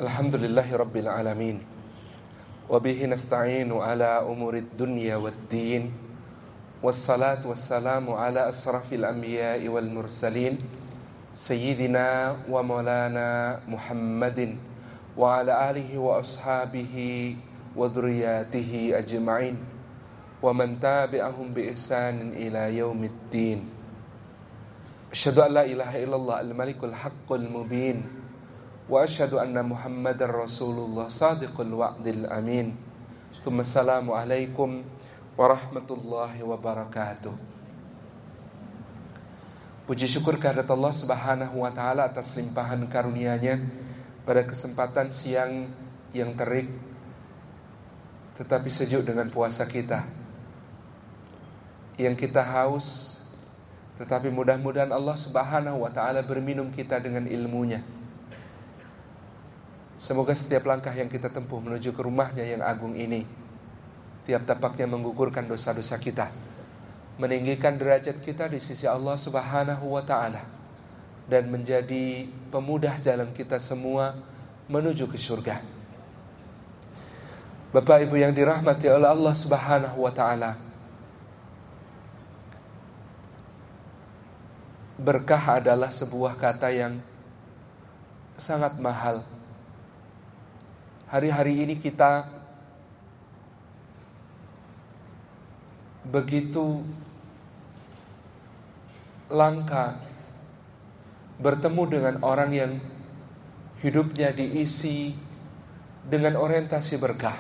Alhamdulillahi Rabbil Alamin. Wabihi nasta'inu ala umurid dunya wad-din. Wassalatu wassalamu ala asrafil anbiya'i wal mursalin, Sayyidina wa maulana Muhammadin wa ala alihi wa ashabihi wa dhurriyyatihi ajma'in wa man tabi'ahum bi ihsanin ila yaumiddin. Asyhadu an la ilaha illallah al-malikul haqqul mubin wa asyhadu anna Muhammadar Rasulullah sadiqul wa'dil amin. Assalamu alaikum warahmatullahi wabarakatuh. Puji syukur kehadirat Allah Subhanahu wa taala atas limpahan karunia-Nya pada kesempatan siang yang terik tetapi sejuk dengan puasa kita. Yang kita haus, tetapi mudah-mudahan Allah Subhanahu wa taala berminum kita dengan ilmu-Nya. Semoga setiap langkah yang kita tempuh menuju ke rumah-Nya yang agung ini, tiap tapaknya menggugurkan dosa-dosa kita, meninggikan derajat kita di sisi Allah Subhanahu wa ta'ala, dan menjadi pemudah jalan kita semua menuju ke surga. Bapak Ibu yang dirahmati oleh Allah Subhanahu wa ta'ala, berkah adalah sebuah kata yang sangat mahal. Hari-hari ini kita begitu langka bertemu dengan orang yang hidupnya diisi dengan orientasi berkah.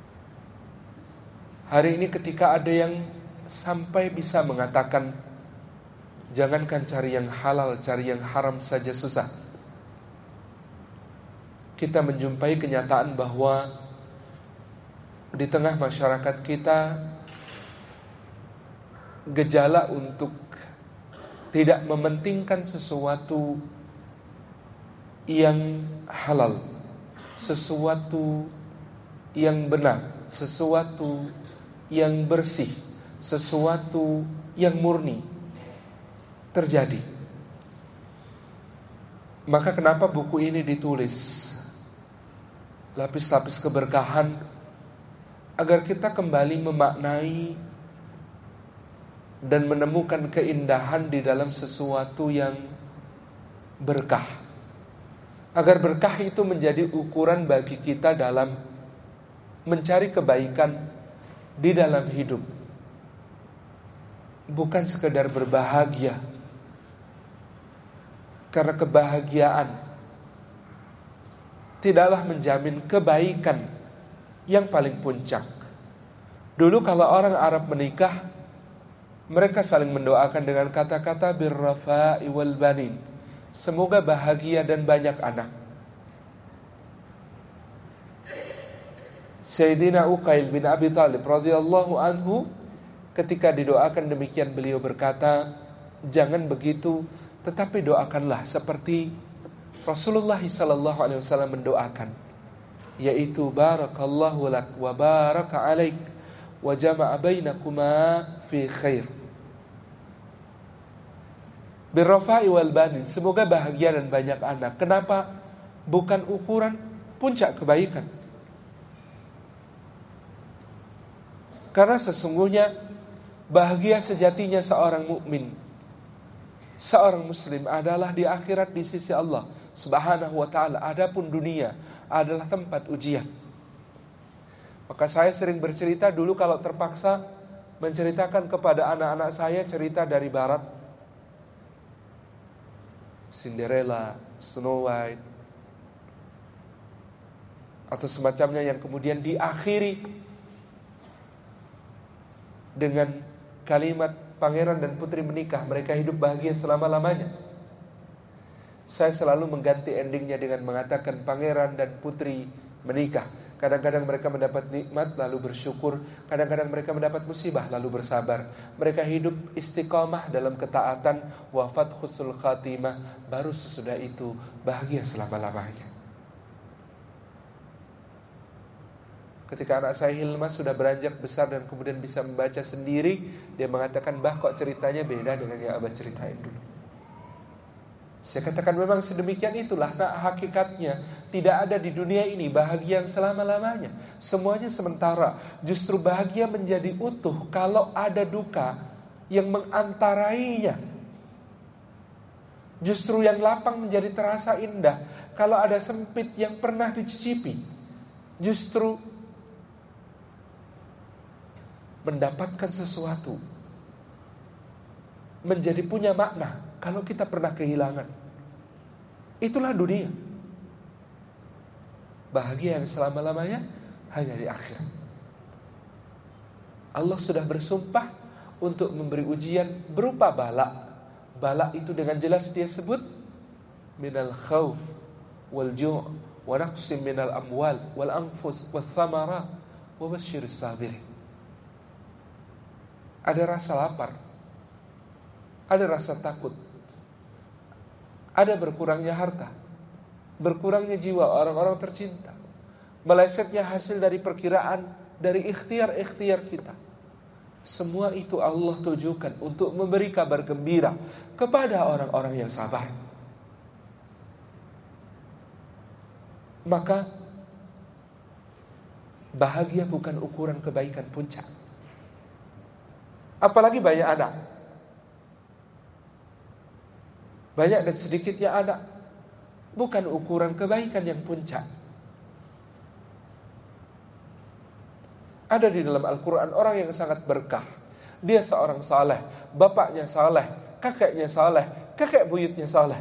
Hari ini ketika ada yang sampai bisa mengatakan, jangankan cari yang halal, cari yang haram saja susah. Kita menjumpai kenyataan bahwa di tengah masyarakat kita gejala untuk tidak mementingkan sesuatu yang halal, sesuatu yang benar, sesuatu yang bersih, sesuatu yang murni terjadi. Maka kenapa buku ini ditulis? Lapis-lapis keberkahan, agar kita kembali memaknai dan menemukan keindahan di dalam sesuatu yang berkah. Agar berkah itu menjadi ukuran bagi kita dalam mencari kebaikan di dalam hidup. Bukan sekedar berbahagia, karena kebahagiaan tidaklah menjamin kebaikan yang paling puncak. Dulu kalau orang Arab menikah, mereka saling mendoakan dengan kata-kata birrafa'i wal banin, semoga bahagia dan banyak anak. Sayyidina Uqail bin Abi Thalib radhiyallahu anhu, ketika didoakan demikian beliau berkata, jangan begitu, tetapi doakanlah seperti Rasulullah sallallahu alaihi wasallam mendoakan, yaitu barakallahu lak wa baraka alaik wa jama'a bainakuma fi khair. Birrafa'i wal banin, semoga bahagia dan banyak anak. Kenapa? Bukan ukuran puncak kebaikan. Karena sesungguhnya bahagia sejatinya seorang mukmin, seorang muslim adalah di akhirat di sisi Allah Subhanahu wa ta'ala. Adapun dunia adalah tempat ujian. Maka saya sering bercerita dulu kalau terpaksa menceritakan kepada anak-anak saya cerita dari barat, Cinderella, Snow White, atau semacamnya, yang kemudian diakhiri dengan kalimat pangeran dan putri menikah, mereka hidup bahagia selama-lamanya. Saya selalu mengganti endingnya dengan mengatakan pangeran dan putri menikah. Kadang-kadang mereka mendapat nikmat lalu bersyukur, kadang-kadang mereka mendapat musibah lalu bersabar. Mereka hidup istiqamah dalam ketaatan, wafat husnul khatimah, baru sesudah itu bahagia selama-lamanya. Ketika anak saya Hilma sudah beranjak besar dan kemudian bisa membaca sendiri, dia mengatakan, "Bah, kok ceritanya beda dengan yang Abah ceritain dulu." Saya katakan memang sedemikian itulah. Nah, hakikatnya tidak ada di dunia ini bahagia yang selama-lamanya. Semuanya sementara. Justru bahagia menjadi utuh kalau ada duka yang mengantarainya. Justru yang lapang menjadi terasa indah kalau ada sempit yang pernah dicicipi. Justru mendapatkan sesuatu menjadi punya makna kalau kita pernah kehilangan. Itulah dunia. Bahagia yang selama-lamanya hanya di akhirat. Allah sudah bersumpah untuk memberi ujian berupa bala. Bala itu dengan jelas dia sebut minal khawf wal ju' wa naqsim minal amwal wal anfus wal thamarat wa basyiris sabirin. Ada rasa lapar, ada rasa takut, ada berkurangnya harta, berkurangnya jiwa orang-orang tercinta, melesetnya hasil dari perkiraan, dari ikhtiar-ikhtiar kita. Semua itu Allah tujukan untuk memberi kabar gembira kepada orang-orang yang sabar. Maka bahagia bukan ukuran kebaikan puncak. Apalagi banyak anak. Banyak dan sedikitnya anak bukan ukuran kebaikan yang puncak. Ada di dalam Al-Quran orang yang sangat berkah. Dia seorang saleh, bapaknya saleh, kakeknya saleh, kakek buyutnya saleh.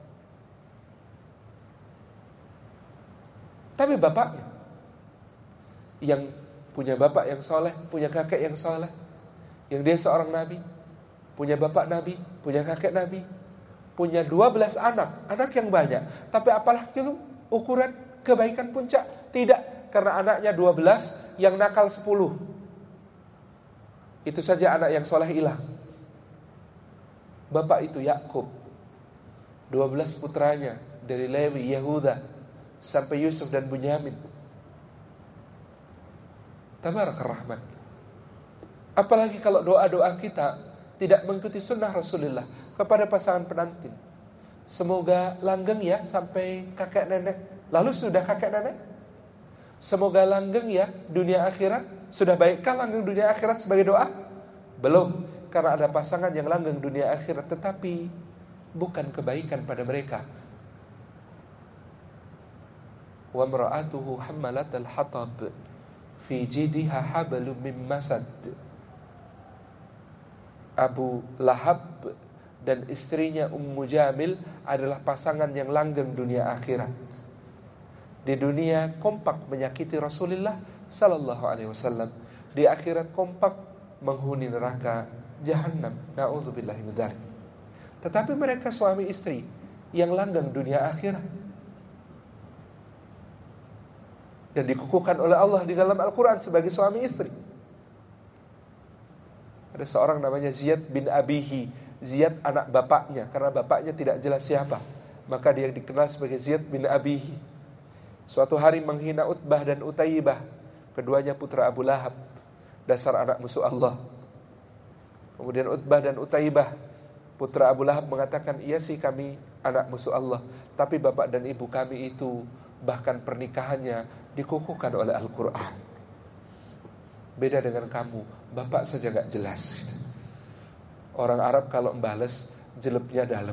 Tapi bapaknya yang punya bapak yang saleh, punya kakek yang saleh, yang dia seorang nabi, punya bapak nabi, punya kakek nabi, punya 12 anak yang banyak. Tapi apalah itu ukuran kebaikan puncak? Tidak, karena anaknya 12, yang nakal 10. Itu saja anak yang soleh hilang. Bapak itu Yakub, 12 putranya dari Lewi, Yehuda, sampai Yusuf dan Bunyamin. Tabarakar Rahman. Apalagi kalau doa-doa kita tidak mengikuti sunnah Rasulullah kepada pasangan pengantin. Semoga langgeng ya sampai kakek nenek. Lalu sudah kakek nenek? Semoga langgeng ya dunia akhirat. Sudah baikkah langgeng dunia akhirat sebagai doa? Belum, karena ada pasangan yang langgeng dunia akhirat tetapi bukan kebaikan pada mereka. Wa imra'atuhu hammalatal hatab fi jidha hablum min masad. Abu Lahab dan istrinya Ummu Jamil adalah pasangan yang langgeng dunia akhirat. Di dunia kompak menyakiti Rasulullah sallallahu alaihi wasallam. Di akhirat kompak menghuni neraka Jahannam. Na'udzubillahi min dzalik. Tetapi mereka suami istri yang langgeng dunia akhirat. Dan dikukuhkan oleh Allah di dalam Al-Quran sebagai suami istri. Ada seorang namanya Ziyad bin Abihi. Ziyad anak bapaknya, karena bapaknya tidak jelas siapa, maka dia dikenal sebagai Ziyad bin Abihi. Suatu hari menghina Utbah dan Utaibah, keduanya putra Abu Lahab, dasar anak musuh Allah. Kemudian Utbah dan Utaibah, putra Abu Lahab, mengatakan, iya sih kami anak musuh Allah, tapi bapak dan ibu kami itu bahkan pernikahannya dikukuhkan oleh Al-Quran. Beda dengan kamu, bapak saja gak jelas. Orang Arab kalau membales, jelebnya dalam.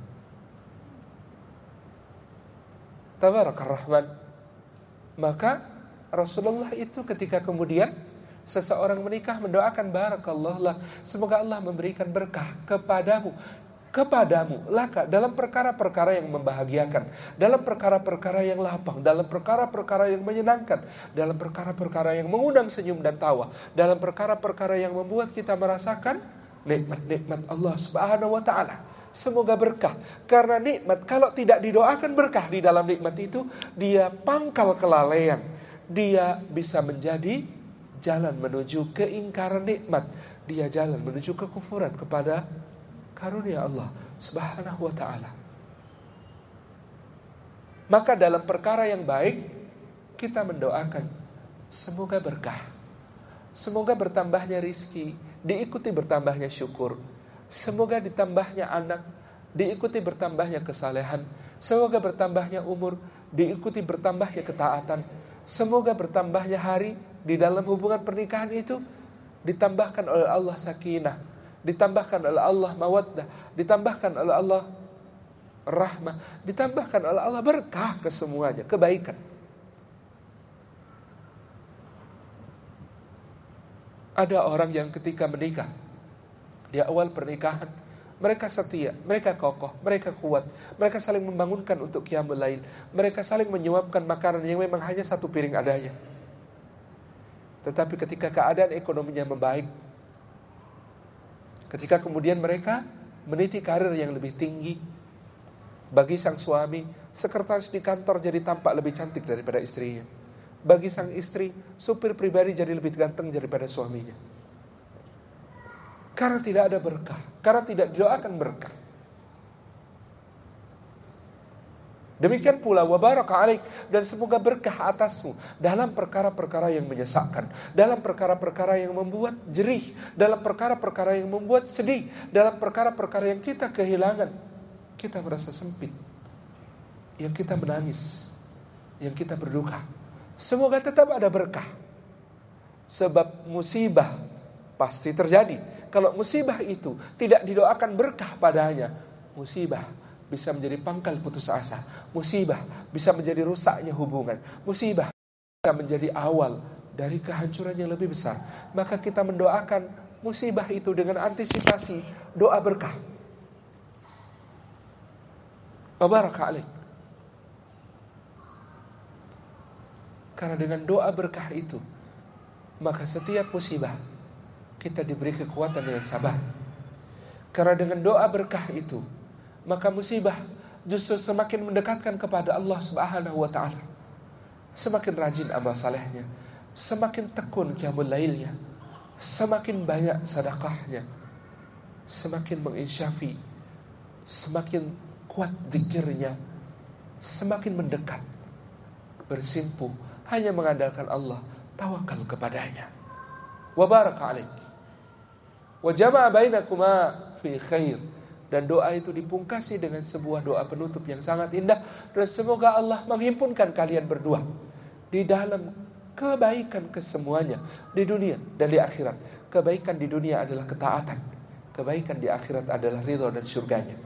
Tabarakar Rahman. Maka Rasulullah itu ketika kemudian seseorang menikah mendoakan barakallahu lak, semoga Allah memberikan berkah kepadamu laka dalam perkara-perkara yang membahagiakan, dalam perkara-perkara yang lapang, dalam perkara-perkara yang menyenangkan, dalam perkara-perkara yang mengundang senyum dan tawa, dalam perkara-perkara yang membuat kita merasakan nikmat-nikmat Allah Subhanahu wa taala. Semoga berkah, karena nikmat kalau tidak didoakan berkah di dalam nikmat itu, dia pangkal kelalaian, dia bisa menjadi jalan menuju keingkaran nikmat, dia jalan menuju kekufuran kepada karunia Allah Subhanahu wa ta'ala. Maka dalam perkara yang baik kita mendoakan semoga berkah, semoga bertambahnya rizki, diikuti bertambahnya syukur, semoga ditambahnya anak, diikuti bertambahnya kesalehan. Semoga bertambahnya umur, diikuti bertambahnya ketaatan. Semoga bertambahnya hari di dalam hubungan pernikahan itu ditambahkan oleh Allah sakinah, ditambahkan oleh Allah mawaddah, ditambahkan oleh Allah rahmah, ditambahkan oleh Allah berkah ke semuanya, kebaikan. Ada orang yang ketika menikah, di awal pernikahan, mereka setia, mereka kokoh, mereka kuat, mereka saling membangunkan untuk qiyamul lail, mereka saling menyuapkan makanan yang memang hanya satu piring adanya. Tetapi ketika keadaan ekonominya membaik, ketika kemudian mereka meniti karir yang lebih tinggi, bagi sang suami, sekretaris di kantor jadi tampak lebih cantik daripada istrinya. Bagi sang istri, supir pribadi jadi lebih ganteng daripada suaminya. Karena tidak ada berkah, karena tidak didoakan berkah. Demikian pula wa baraka alaik, dan semoga berkah atasmu dalam perkara-perkara yang menyesakkan, dalam perkara-perkara yang membuat jerih, dalam perkara-perkara yang membuat sedih, dalam perkara-perkara yang kita kehilangan, kita merasa sempit, yang kita menangis, yang kita berduka. Semoga tetap ada berkah. Sebab musibah pasti terjadi. Kalau musibah itu tidak didoakan berkah padanya, musibah bisa menjadi pangkal putus asa. Musibah bisa menjadi rusaknya hubungan. Musibah bisa menjadi awal dari kehancuran yang lebih besar. Maka kita mendoakan musibah itu dengan antisipasi doa berkah. Wa baraka alaik. Karena dengan doa berkah itu, maka setiap musibah kita diberi kekuatan dengan sabar. Karena dengan doa berkah itu, maka musibah justru semakin mendekatkan kepada Allah Subhanahu wa ta'ala. Semakin rajin amal salehnya, semakin tekun qiyamul lailnya, semakin banyak sedekahnya, semakin menginsyafi, semakin kuat zikirnya, semakin mendekat, bersimpuh hanya mengandalkan Allah, tawakal kepadanya. Wa baraka alaik. Wa jama'a bainakuma fi khair. Dan doa itu dipungkasi dengan sebuah doa penutup yang sangat indah. Dan semoga Allah menghimpunkan kalian berdua di dalam kebaikan kesemuanya, di dunia dan di akhirat. Kebaikan di dunia adalah ketaatan, kebaikan di akhirat adalah ridha dan surganya.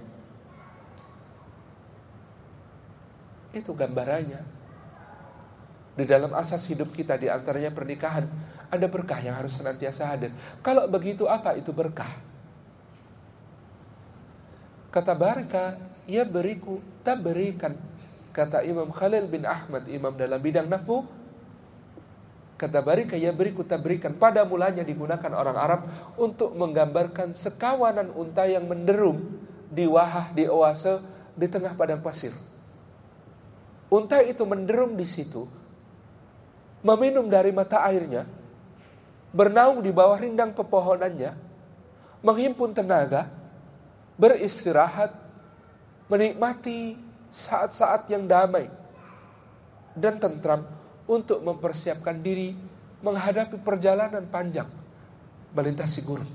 Itu gambarannya. Di dalam asas hidup kita, di antaranya pernikahan, ada berkah yang harus senantiasa hadir. Kalau begitu, apa itu berkah? Kata baraka, ya beriku, tak berikan. Kata Imam Khalil bin Ahmad, imam dalam bidang nahwu, kata baraka, ya beriku, tak berikan. Pada mulanya digunakan orang Arab untuk menggambarkan sekawanan unta yang menderum di wahah, di oase, di tengah padang pasir. Unta itu menderum di situ, meminum dari mata airnya, bernaung di bawah rindang pepohonannya, menghimpun tenaga, beristirahat, menikmati saat-saat yang damai dan tentram untuk mempersiapkan diri menghadapi perjalanan panjang melintasi gurun.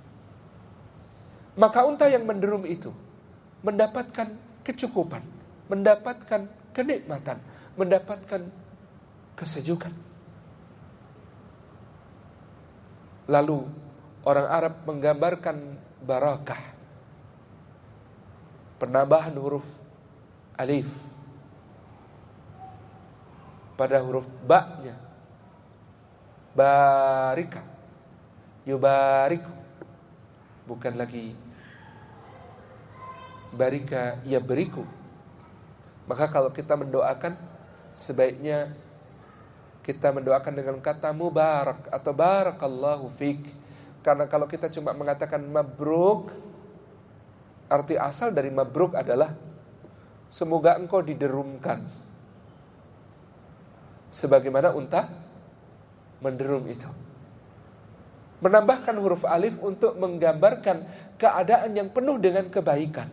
Maka unta yang menderum itu mendapatkan kecukupan, mendapatkan kenikmatan, mendapatkan kesejukan. Lalu orang Arab menggambarkan barakah, penambahan huruf alif pada huruf ba-nya, barika, yubariku, bukan lagi barika ya beriku. Maka kalau kita mendoakan, sebaiknya kita mendoakan dengan kata mubarak atau barakallahu fik. Karena kalau kita cuma mengatakan mabruk, arti asal dari mabruk adalah semoga engkau diderumkan, sebagaimana unta menderum itu. Menambahkan huruf alif untuk menggambarkan keadaan yang penuh dengan kebaikan.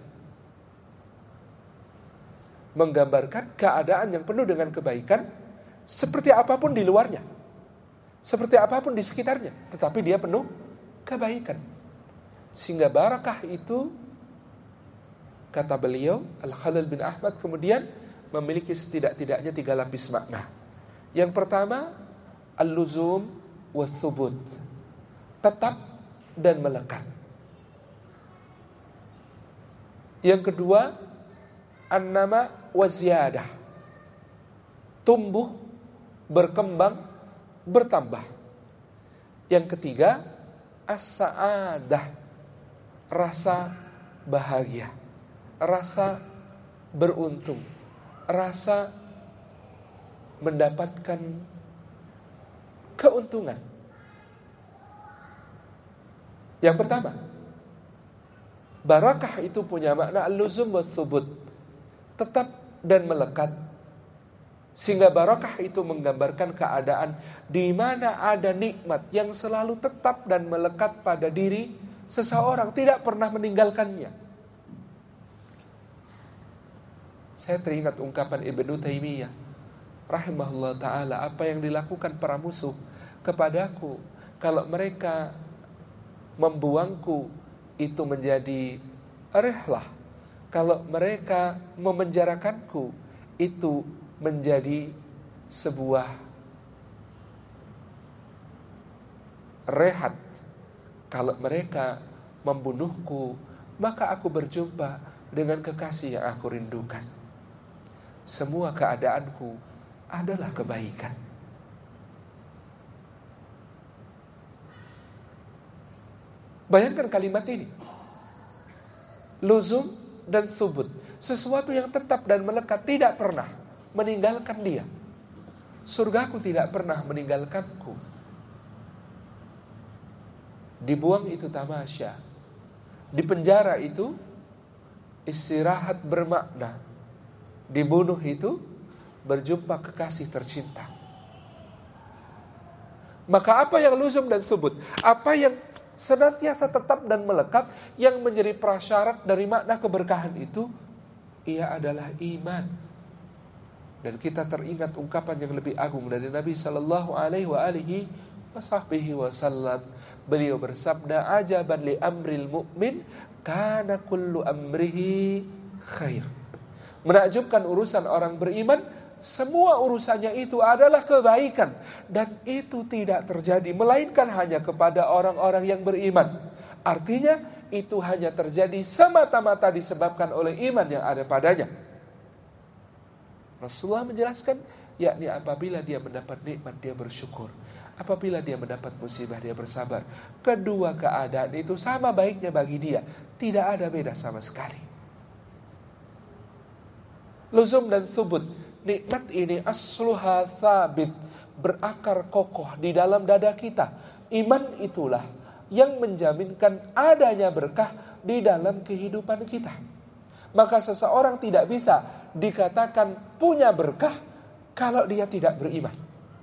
Menggambarkan keadaan yang penuh dengan kebaikan, seperti apapun di luarnya, seperti apapun di sekitarnya, tetapi dia penuh kebaikan. Sehingga barakah itu Kata beliau, Al-Khalil bin Ahmad kemudian memiliki setidak-tidaknya 3 lapis makna. Yang pertama, al-luzum was-subut, tetap dan melekat. Yang kedua, an-nama wa-ziyadah, tumbuh, berkembang, bertambah. Yang ketiga, as-sa'adah, rasa bahagia, rasa beruntung, rasa mendapatkan keuntungan. Yang pertama, barakah itu punya makna al-luzum wa thubut, tetap dan melekat. Sehingga barakah itu menggambarkan keadaan di mana ada nikmat yang selalu tetap dan melekat pada diri seseorang, tidak pernah meninggalkannya. Saya teringat ungkapan Ibnu Taimiyah rahimahullah ta'ala, apa yang dilakukan para musuh kepadaku, kalau mereka membuangku itu menjadi rihlah, kalau mereka memenjarakanku itu menjadi sebuah rehat, kalau mereka membunuhku maka aku berjumpa dengan kekasih yang aku rindukan. Semua keadaanku adalah kebaikan. Bayangkan kalimat ini, luzum dan thubut, sesuatu yang tetap dan melekat, tidak pernah meninggalkan dia. Surgaku tidak pernah meninggalkanku. Dibuang itu tamasya, di penjara itu istirahat bermakna, dibunuh itu berjumpa kekasih tercinta. Maka apa yang luzum dan thubut, apa yang senantiasa tetap dan melekat, yang menjadi prasyarat dari makna keberkahan itu, ia adalah iman. Dan kita teringat ungkapan yang lebih agung dari Nabi sallallahu alaihi wasallam. Beliau bersabda, ajaban li amril mu'min kana kullu amrihi khair. Menakjubkan urusan orang beriman, semua urusannya itu adalah kebaikan. Dan itu tidak terjadi melainkan hanya kepada orang-orang yang beriman. Artinya itu hanya terjadi semata-mata disebabkan oleh iman yang ada padanya. Rasulullah menjelaskan, yakni apabila dia mendapat nikmat dia bersyukur, apabila dia mendapat musibah dia bersabar. Kedua keadaan itu sama baiknya bagi dia, tidak ada beda sama sekali. Luzum dan thubut, nikmat ini asluha thabit, berakar kokoh di dalam dada kita. Iman itulah yang menjaminkan adanya berkah di dalam kehidupan kita. Maka seseorang tidak bisa dikatakan punya berkah kalau dia tidak beriman.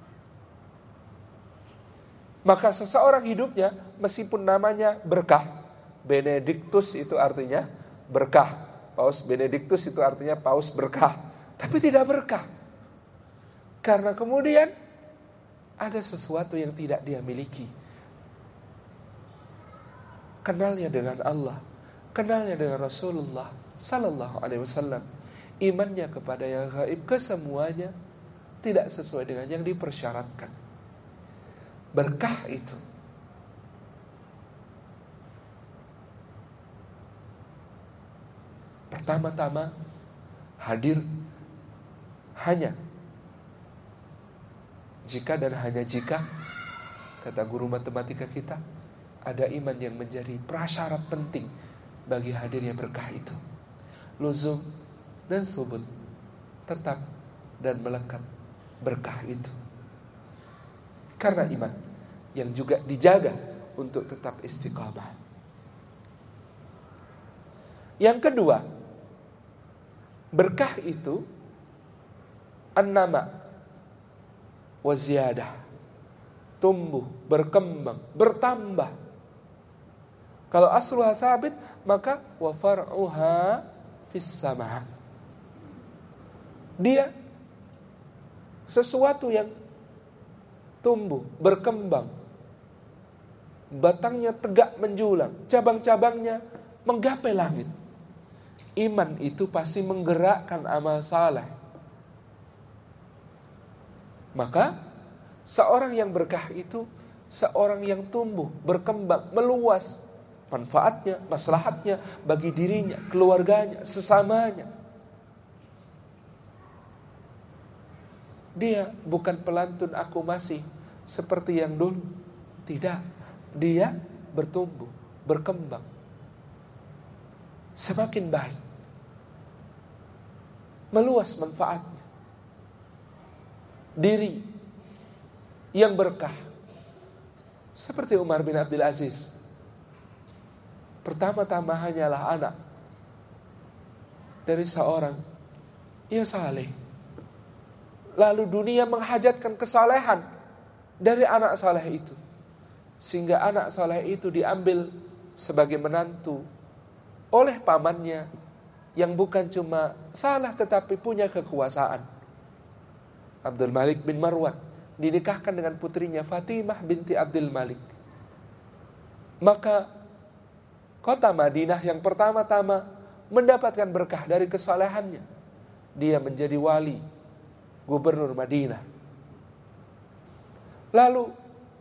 Maka seseorang hidupnya meskipun namanya berkah, Benedictus itu artinya berkah, Paus Benedictus itu artinya paus berkah, tapi tidak berkah. Karena kemudian ada sesuatu yang tidak dia miliki. Kenalnya dengan Allah, kenalnya dengan Rasulullah sallallahu alaihi wasallam. Imannya kepada yang gaib, kesemuanya tidak sesuai dengan yang dipersyaratkan. Berkah itu pertama-tama hadir hanya jika dan hanya jika, kata guru matematika kita, ada iman yang menjadi prasyarat penting bagi hadirnya berkah itu. Luzum dan thubut, tetap dan melekat berkah itu. Karena iman yang juga dijaga untuk tetap istiqamah. Yang kedua, berkah itu an-nama wa ziyadah, tumbuh, berkembang, bertambah. Kalau asluha thabit, maka wa far'uha fis sama'. Dia sesuatu yang tumbuh, berkembang, batangnya tegak menjulang, cabang-cabangnya menggapai langit. Iman itu pasti menggerakkan amal saleh. Maka seorang yang berkah itu seorang yang tumbuh, berkembang, meluas manfaatnya, maslahatnya bagi dirinya, keluarganya, sesamanya. Dia bukan pelantun aku masih seperti yang dulu. Tidak. Dia bertumbuh, berkembang. Semakin baik. Meluas manfaatnya. Diri yang berkah. Seperti Umar bin Abdul Aziz. Pertama-tama hanyalah anak dari seorang yang saleh. Lalu dunia menghajatkan kesalehan dari anak saleh itu. Sehingga anak saleh itu diambil sebagai menantu oleh pamannya yang bukan cuma salah tetapi punya kekuasaan. Abdul Malik bin Marwan dinikahkan dengan putrinya Fatimah binti Abdul Malik. Maka kota Madinah yang pertama-tama mendapatkan berkah dari kesalehannya. Dia menjadi wali, gubernur Madinah. Lalu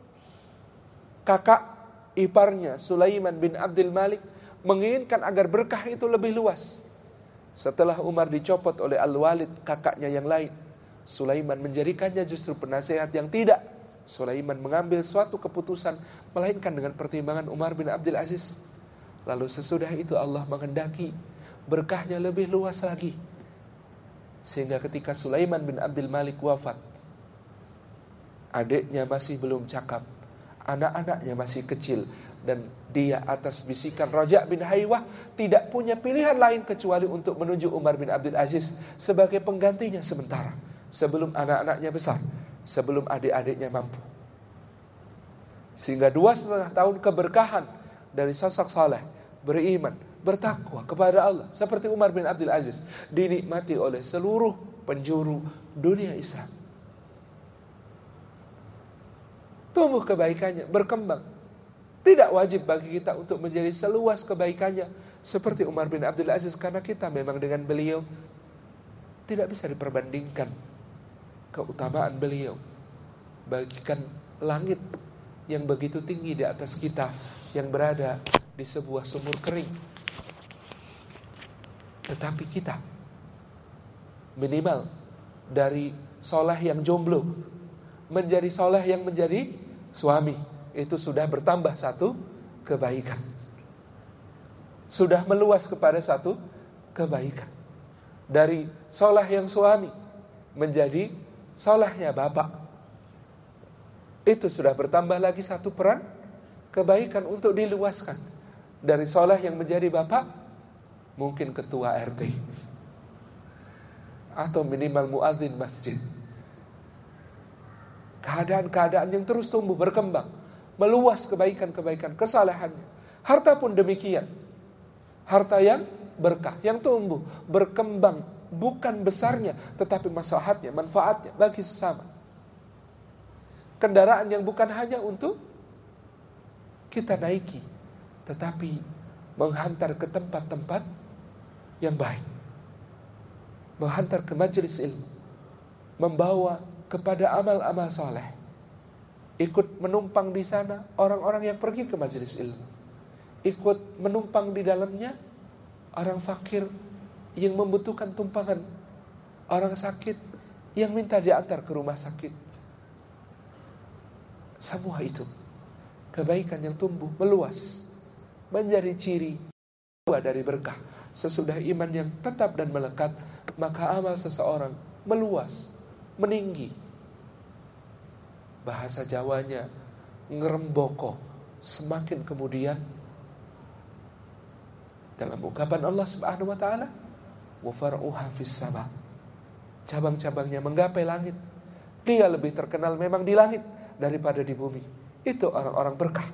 kakak iparnya Sulaiman bin Abdul Malik menginginkan agar berkah itu lebih luas. Setelah Umar dicopot oleh Al-Walid, kakaknya yang lain, Sulaiman menjadikannya justru penasehat yang tidak. Sulaiman mengambil suatu keputusan melainkan dengan pertimbangan Umar bin Abdul Aziz. Lalu sesudah itu Allah menghendaki berkahnya lebih luas lagi. Sehingga ketika Sulaiman bin Abdul Malik wafat, adiknya masih belum cakap, anak-anaknya masih kecil, dan dia atas bisikan Raja bin Haywah tidak punya pilihan lain kecuali untuk menunjuk Umar bin Abdul Aziz sebagai penggantinya sementara, sebelum anak-anaknya besar, sebelum adik-adiknya mampu. Sehingga 2,5 tahun keberkahan dari sosok saleh, beriman, bertakwa kepada Allah seperti Umar bin Abdul Aziz dinikmati oleh seluruh penjuru dunia Islam. Tumbuh kebaikannya, berkembang. Tidak wajib bagi kita untuk menjadi seluas kebaikannya seperti Umar bin Abdul Aziz, karena kita memang dengan beliau tidak bisa diperbandingkan keutamaan beliau. Bagikan langit yang begitu tinggi di atas kita yang berada di sebuah sumur kering. Tetapi kita minimal dari soleh yang jomblo menjadi soleh yang menjadi suami, itu sudah bertambah satu kebaikan. Sudah meluas kepada satu kebaikan. Dari soleh yang suami menjadi solehnya bapak, itu sudah bertambah lagi satu peran kebaikan untuk diluaskan. Dari soleh yang menjadi bapak, mungkin ketua RT atau minimal muadzin masjid. Keadaan-keadaan yang terus tumbuh, berkembang, meluas kebaikan-kebaikan, kesalehannya. Harta pun demikian. Harta yang berkah, yang tumbuh, berkembang, bukan besarnya, tetapi maslahatnya, manfaatnya bagi sesama. Kendaraan yang bukan hanya untuk kita naiki, tetapi menghantar ke tempat-tempat yang baik. Menghantar ke majelis ilmu. Membawa kepada amal-amal saleh. Ikut menumpang di sana orang-orang yang pergi ke majelis ilmu. Ikut menumpang di dalamnya orang fakir yang membutuhkan tumpangan. Orang sakit yang minta diantar ke rumah sakit. Semua itu kebaikan yang tumbuh, meluas, menjadi ciri dari berkah. Sesudah iman yang tetap dan melekat, maka amal seseorang meluas, meninggi. Bahasa Jawanya ngeremboko, semakin kemudian dalam ungkapan Allah Subhanahu wa taala, wa far'uha fis sama. Cabang-cabangnya menggapai langit. Dia lebih terkenal memang di langit daripada di bumi. Itu orang-orang berkah.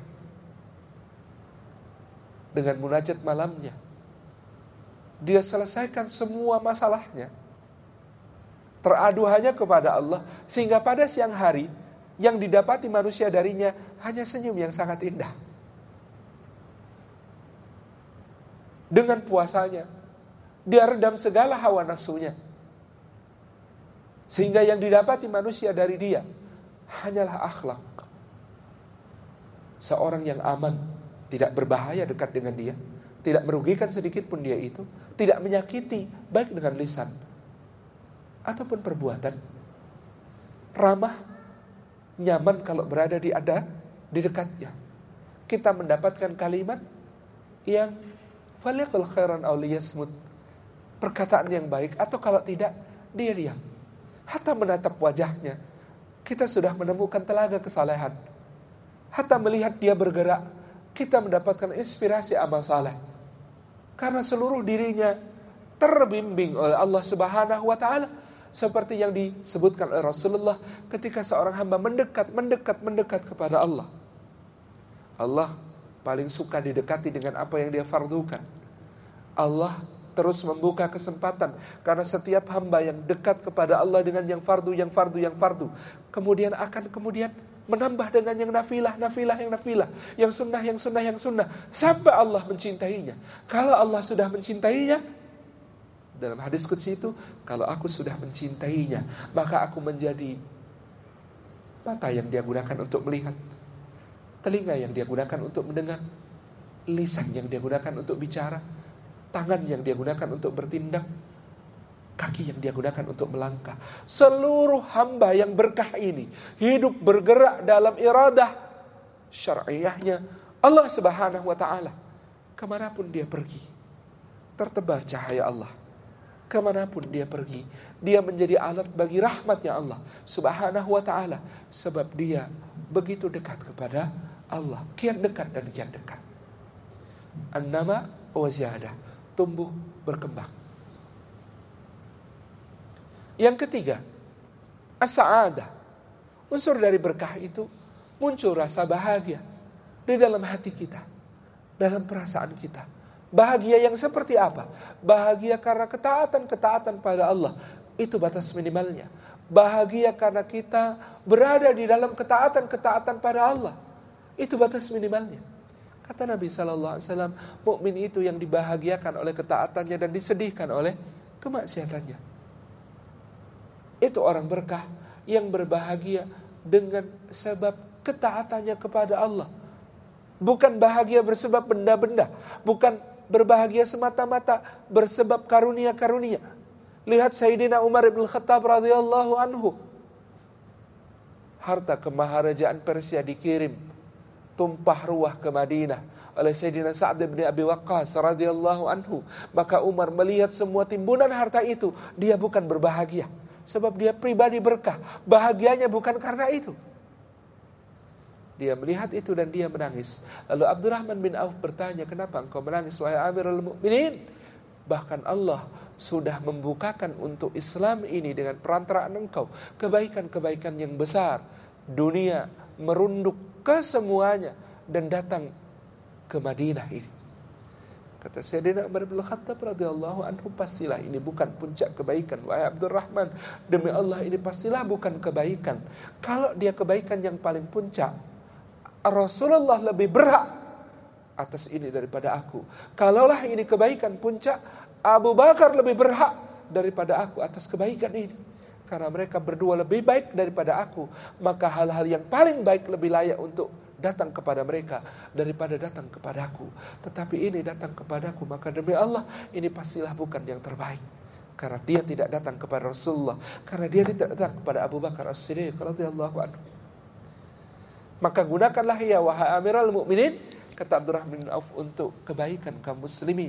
Dengan munajat malamnya, dia selesaikan semua masalahnya. Teradu hanya kepada Allah, sehingga pada siang hari yang didapati manusia darinya hanya senyum yang sangat indah. Dengan puasanya, Dia redam segala hawa nafsunya. Sehingga yang didapati manusia dari dia hanyalah akhlak. Seorang yang aman, tidak berbahaya dekat dengan dia, tidak merugikan sedikit pun dia itu, tidak menyakiti baik dengan lisan ataupun perbuatan, ramah, nyaman kalau berada di dekatnya. Kita mendapatkan kalimat yang falyaqul khairan aw liyasmut, perkataan yang baik, atau kalau tidak dia diam. Hatta menatap wajahnya kita sudah menemukan telaga kesalehan. Hatta melihat dia bergerak kita mendapatkan inspirasi amal saleh. Karena seluruh dirinya terbimbing oleh Allah Subhanahu wa taala, seperti yang disebutkan oleh Rasulullah ketika seorang hamba mendekat kepada Allah. Allah paling suka didekati dengan apa yang dia fardukan. Allah terus membuka kesempatan karena setiap hamba yang dekat kepada Allah dengan yang fardu, kemudian akan menambah dengan yang nafilah, yang sunnah, sampai Allah mencintainya. Kalau Allah sudah mencintainya, dalam hadis qudsi itu, kalau aku sudah mencintainya, maka aku menjadi mata yang dia gunakan untuk melihat, telinga yang dia gunakan untuk mendengar, lisan yang dia gunakan untuk bicara, tangan yang dia gunakan untuk bertindak, kaki yang dia gunakan untuk melangkah. Seluruh hamba yang berkah ini hidup bergerak dalam iradah syar'iyahnya Allah Subhanahu wa ta'ala. Kemanapun dia pergi, tertebar cahaya Allah. Kemanapun dia pergi, dia menjadi alat bagi rahmatnya Allah Subhanahu wa ta'ala. Sebab dia begitu dekat kepada Allah, kian dekat dan kian dekat. An-nama wa ziyadah, tumbuh berkembang. Yang ketiga, as-sa'adah. Unsur dari berkah itu muncul rasa bahagia di dalam hati kita, dalam perasaan kita. Bahagia yang seperti apa? Bahagia karena ketaatan pada Allah, itu batas minimalnya. Bahagia karena kita berada di dalam ketaatan pada Allah, itu batas minimalnya. Kata Nabi SAW, mukmin itu yang dibahagiakan oleh ketaatannya dan disedihkan oleh kemaksiatannya. Itu orang berkah yang berbahagia dengan sebab ketaatannya kepada Allah. Bukan bahagia bersebab benda-benda, bukan berbahagia semata-mata bersebab karunia-karunia. Lihat Sayyidina Umar bin Khattab radhiyallahu anhu. Harta kemaharajaan Persia dikirim tumpah ruah ke Madinah oleh Sayyidina Sa'ad bin Abi Waqqas radhiyallahu anhu. Maka Umar melihat semua timbunan harta itu, dia bukan berbahagia sebab dia pribadi berkah. Bahagianya bukan karena itu. Dia melihat itu dan dia menangis. Lalu Abdurrahman bin Auf bertanya, kenapa engkau menangis wahai Amirul Mukminin? Bahkan Allah sudah membukakan untuk Islam ini dengan perantaraan engkau kebaikan-kebaikan yang besar. Dunia merunduk ke semuanya dan datang ke Madinah ini. Kata Sayyidina Umar bin Khattab radhiyallahu anhu, pastilah ini bukan puncak kebaikan wahai Abdurrahman. Demi Allah ini pastilah bukan kebaikan. Kalau dia kebaikan yang paling puncak, Rasulullah lebih berhak atas ini daripada aku. Kalaulah ini kebaikan puncak, Abu Bakar lebih berhak daripada aku atas kebaikan ini. Karena mereka berdua lebih baik daripada aku, maka hal-hal yang paling baik lebih layak untuk datang kepada mereka daripada datang kepadaku. Tetapi ini datang kepadaku, maka demi Allah ini pastilah bukan yang terbaik. Karena dia tidak datang kepada Rasulullah, karena dia tidak datang kepada Abu Bakar As-Siddiq radhiyallahu anhu. Maka gunakanlah ya wahai Amirul Mukminin, kata Abdurrahman bin Auf, untuk kebaikan kaum muslimin.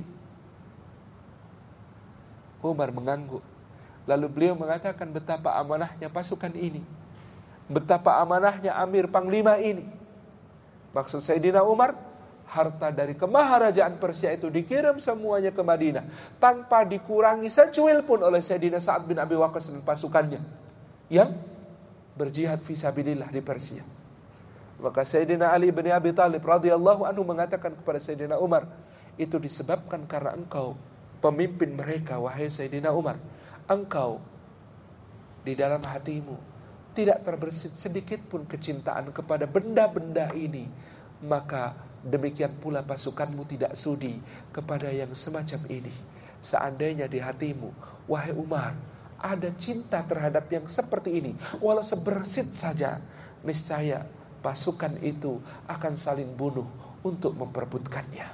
Umar mengangguk. Lalu beliau mengatakan betapa amanahnya pasukan ini, betapa amanahnya Amir Panglima ini. Maksud Sayyidina Umar, harta dari kemaharajaan Persia itu dikirim semuanya ke Madinah tanpa dikurangi secuil pun oleh Sayyidina Sa'ad bin Abi Waqqas dan pasukannya yang berjihad fisabilillah di Persia. Maka Sayyidina Ali bin Abi Thalib radhiyallahu anhu mengatakan kepada Sayyidina Umar, itu disebabkan karena engkau pemimpin mereka wahai Sayyidina Umar. Engkau di dalam hatimu tidak terbersit sedikit pun kecintaan kepada benda-benda ini, maka demikian pula pasukanmu tidak sudi kepada yang semacam ini. seandainya di hatimu, wahai Umar, ada cinta terhadap yang seperti ini, walau sebersit saja, niscaya pasukan itu akan saling bunuh untuk memperebutkannya.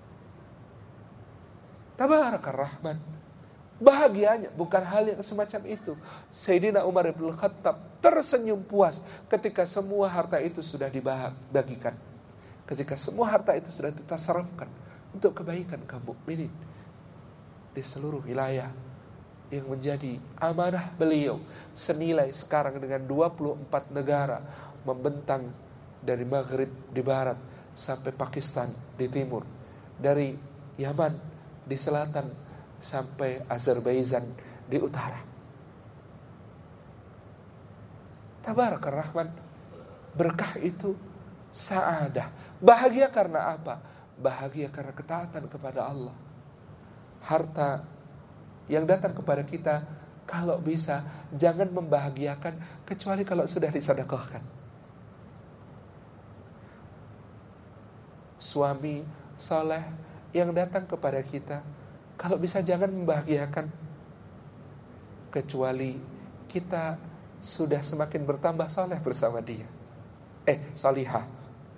Tabarakar Rahman. Bahagianya bukan hal yang semacam itu. Sayyidina Umar bin Khattab tersenyum puas ketika semua harta itu sudah dibagikan. Ketika semua harta itu sudah ditasarrufkan untuk kebaikan kaum mukminin di seluruh wilayah yang menjadi amanah beliau, senilai sekarang dengan 24 negara membentang dari Maghrib di barat sampai Pakistan di timur, dari Yaman di selatan sampai Azerbaijan di utara. Tabarakar Rahman. Berkah itu sa'adah. Bahagia karena apa? Bahagia karena ketaatan kepada Allah. Harta yang datang kepada kita, kalau bisa jangan membahagiakan kecuali kalau sudah disedekahkan. Suami soleh yang datang kepada kita, kalau bisa jangan membahagiakan kecuali kita sudah semakin bertambah soleh bersama dia. Solihah.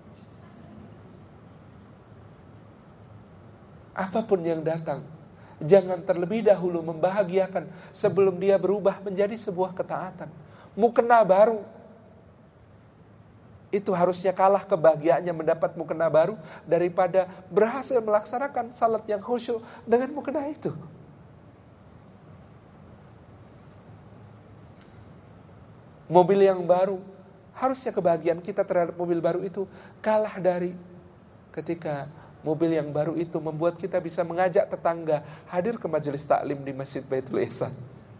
Apapun yang datang, jangan terlebih dahulu membahagiakan sebelum dia berubah menjadi sebuah ketaatan. Mukena baru. Itu harusnya kalah kebahagiaannya mendapat mukena baru daripada berhasil melaksanakan salat yang khusyuk dengan mukena itu. Mobil yang baru, harusnya kebahagiaan kita terhadap mobil baru itu kalah dari ketika mobil yang baru itu membuat kita bisa mengajak tetangga hadir ke majelis taklim di Masjid Baitul Ihsan.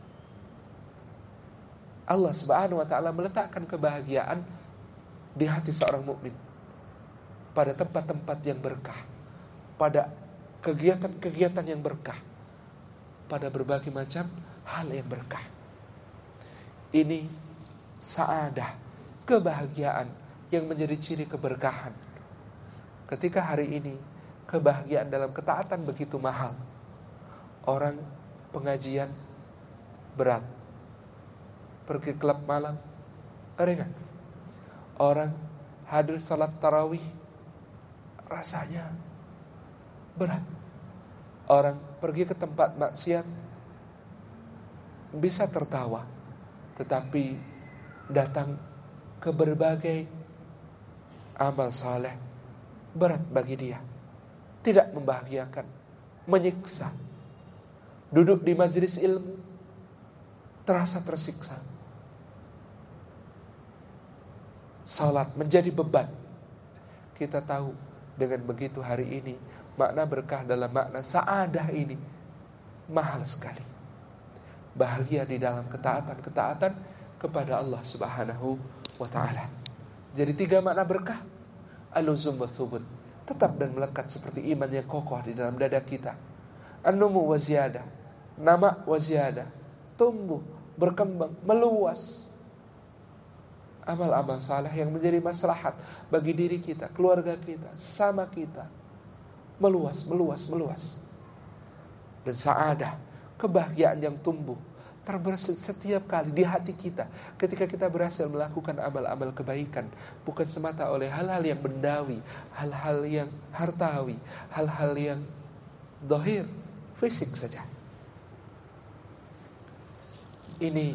Allah Subhanahu wa taala meletakkan kebahagiaan di hati seorang mukmin pada tempat-tempat yang berkah, pada kegiatan-kegiatan yang berkah, pada berbagai macam hal yang berkah. Ini sa'adah, kebahagiaan yang menjadi ciri keberkahan. Ketika hari ini kebahagiaan dalam ketaatan begitu mahal, orang pengajian berat, pergi klub malam ringan, orang hadir salat tarawih rasanya berat, orang pergi ke tempat maksiat bisa tertawa, tetapi datang ke berbagai amal saleh berat bagi dia, tidak membahagiakan, menyiksa. Duduk di majelis ilmu terasa tersiksa. Salat menjadi beban. Kita tahu dengan begitu hari ini makna berkah dalam makna sa'adah ini mahal sekali. Bahagia di dalam ketaatan-ketaatan kepada Allah Subhanahu wa ta'ala. Jadi 3 makna berkah. Al-luzum wa thubut, tetap dan melekat seperti iman yang kokoh di dalam dada kita. An-numu wa ziyadah, nama wa ziyadah, tumbuh, berkembang, meluas. Amal-amal saleh yang menjadi maslahat bagi diri kita, keluarga kita, sesama kita, meluas, meluas, meluas. Dan sa'adah, kebahagiaan yang tumbuh terbersit setiap kali di hati kita ketika kita berhasil melakukan amal-amal kebaikan, bukan semata oleh hal-hal yang bendawi, hal-hal yang hartawi, hal-hal yang zahir, fisik saja. Ini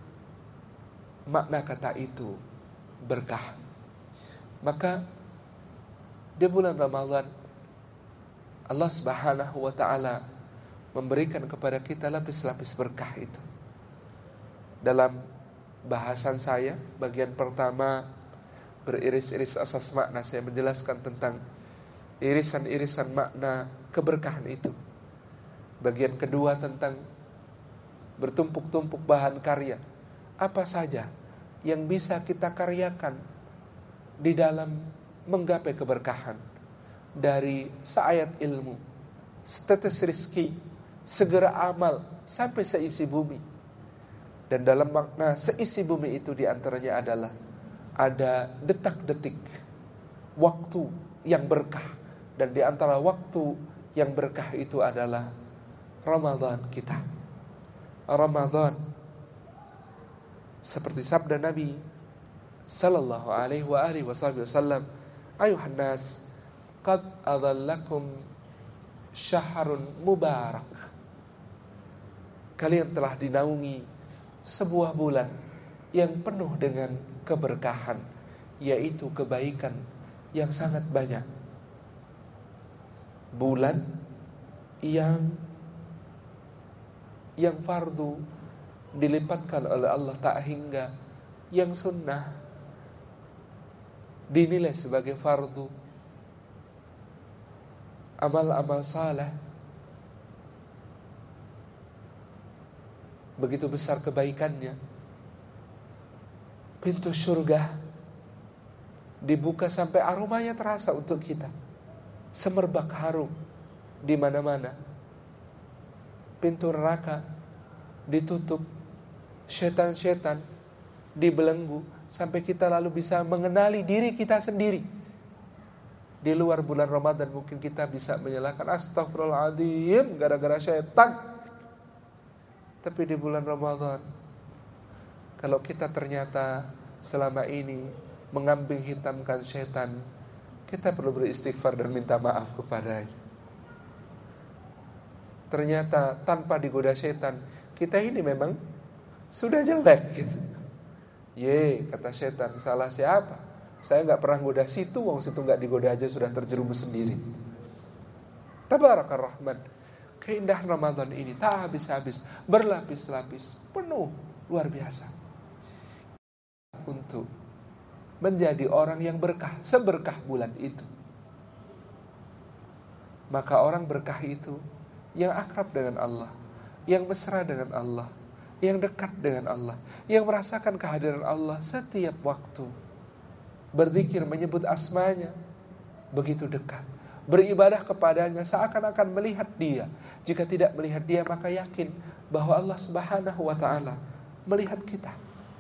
makna kata itu berkah. Maka di bulan Ramadan Allah Subhanahu wa ta'ala memberikan kepada kita lapis-lapis berkah itu. Dalam bahasan saya, bagian pertama beriris-iris asas makna, saya menjelaskan tentang irisan-irisan makna keberkahan itu. Bagian kedua tentang bertumpuk-tumpuk bahan karya. Apa saja yang bisa kita karyakan di dalam menggapai keberkahan, dari seayat ilmu, setetes rezeki, segera amal, sampai seisi bumi. Dan dalam makna seisi bumi itu diantaranya adalah ada detak-detik waktu yang berkah. Dan diantara waktu yang berkah itu adalah Ramadan kita. Ramadan seperti sabda Nabi sallallahu alaihi wa alihi wasallam, ayuhan nas qad adhallakum syahrun mubarak. Kalian telah dinaungi sebuah bulan yang penuh dengan keberkahan, yaitu kebaikan yang sangat banyak. Bulan yang fardu dilipatkan oleh Allah tak hingga yang sunnah dinilai sebagai fardu. Amal-amal saleh begitu besar kebaikannya. Pintu surga dibuka sampai aromanya terasa untuk kita. Semerbak harum di mana-mana. Pintu neraka ditutup, setan-setan dibelenggu sampai kita lalu bisa mengenali diri kita sendiri. Di luar bulan Ramadan mungkin kita bisa menyalahkan astagfirullahaladzim gara-gara setan. Tapi di bulan Ramadan, kalau kita ternyata selama ini mengambing hitamkan setan, kita perlu beristighfar dan minta maaf kepadanya. Ternyata tanpa digoda setan, kita ini memang sudah jelek gitu. Kata setan, salah siapa? Saya gak pernah goda situ, wong situ gak digoda aja sudah terjerumus sendiri. Tabarakar Rahman. Keindahan Ramadan ini tak habis-habis, berlapis-lapis, penuh, luar biasa. Untuk menjadi orang yang berkah, seberkah bulan itu. Maka orang berkah itu yang akrab dengan Allah, yang mesra dengan Allah, yang dekat dengan Allah, yang merasakan kehadiran Allah setiap waktu. Berzikir menyebut asmanya, begitu dekat. Beribadah kepadanya seakan-akan melihat dia. Jika tidak melihat dia, maka yakin bahwa Allah Subhanahu wa ta'ala melihat kita.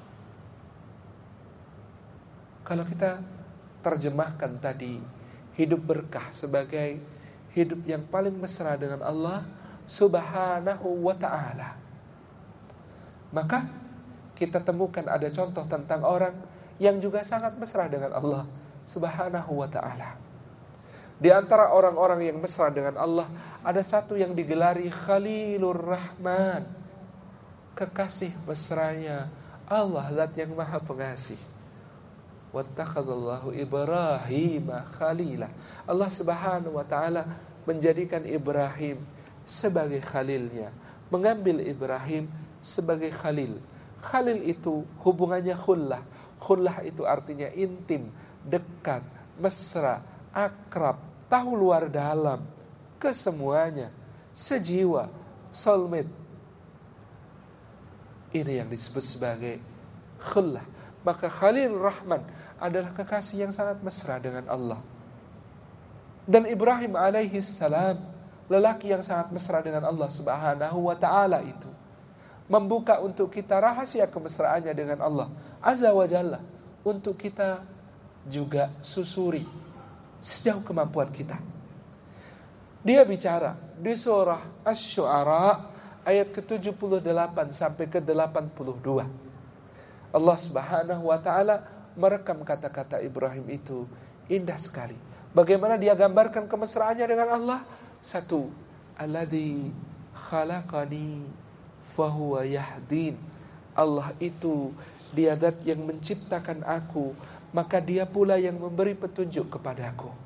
Kalau kita terjemahkan tadi hidup berkah sebagai hidup yang paling mesra dengan Allah Subhanahu wa ta'ala, maka kita temukan ada contoh tentang orang yang juga sangat mesra dengan Allah Subhanahu wa ta'ala. Di antara orang-orang yang mesra dengan Allah, ada satu yang digelari Khalilur Rahman, kekasih mesranya Allah, zat yang maha pengasih. Wattakhadallahu Ibrahim khalila. Allah Subhanahu wa ta'ala menjadikan Ibrahim sebagai khalilnya, mengambil Ibrahim sebagai khalil. Khalil itu hubungannya khullah. Khullah itu artinya intim, dekat, mesra, akrab, tahu luar dalam, kesemuanya, sejiwa, soulmate. Ini yang disebut sebagai khullah. Maka Khalil Rahman adalah kekasih yang sangat mesra dengan Allah. Dan Ibrahim alaihi salam, lelaki yang sangat mesra dengan Allah Subhanahu wa ta'ala itu, membuka untuk kita rahasia kemesraannya dengan Allah Azza wa Jalla, untuk kita juga susuri sejauh kemampuan kita. Dia bicara di surah Asy-Syu'ara ayat ke-78 sampai ke-82. Allah Subhanahu wa ta'ala merekam kata-kata Ibrahim itu indah sekali. Bagaimana dia gambarkan kemesraannya dengan Allah? Satu, alladzi khalaqani fahuwa yahdin. Allah itu dia zat yang menciptakan aku, maka dia pula yang memberi petunjuk kepadaku.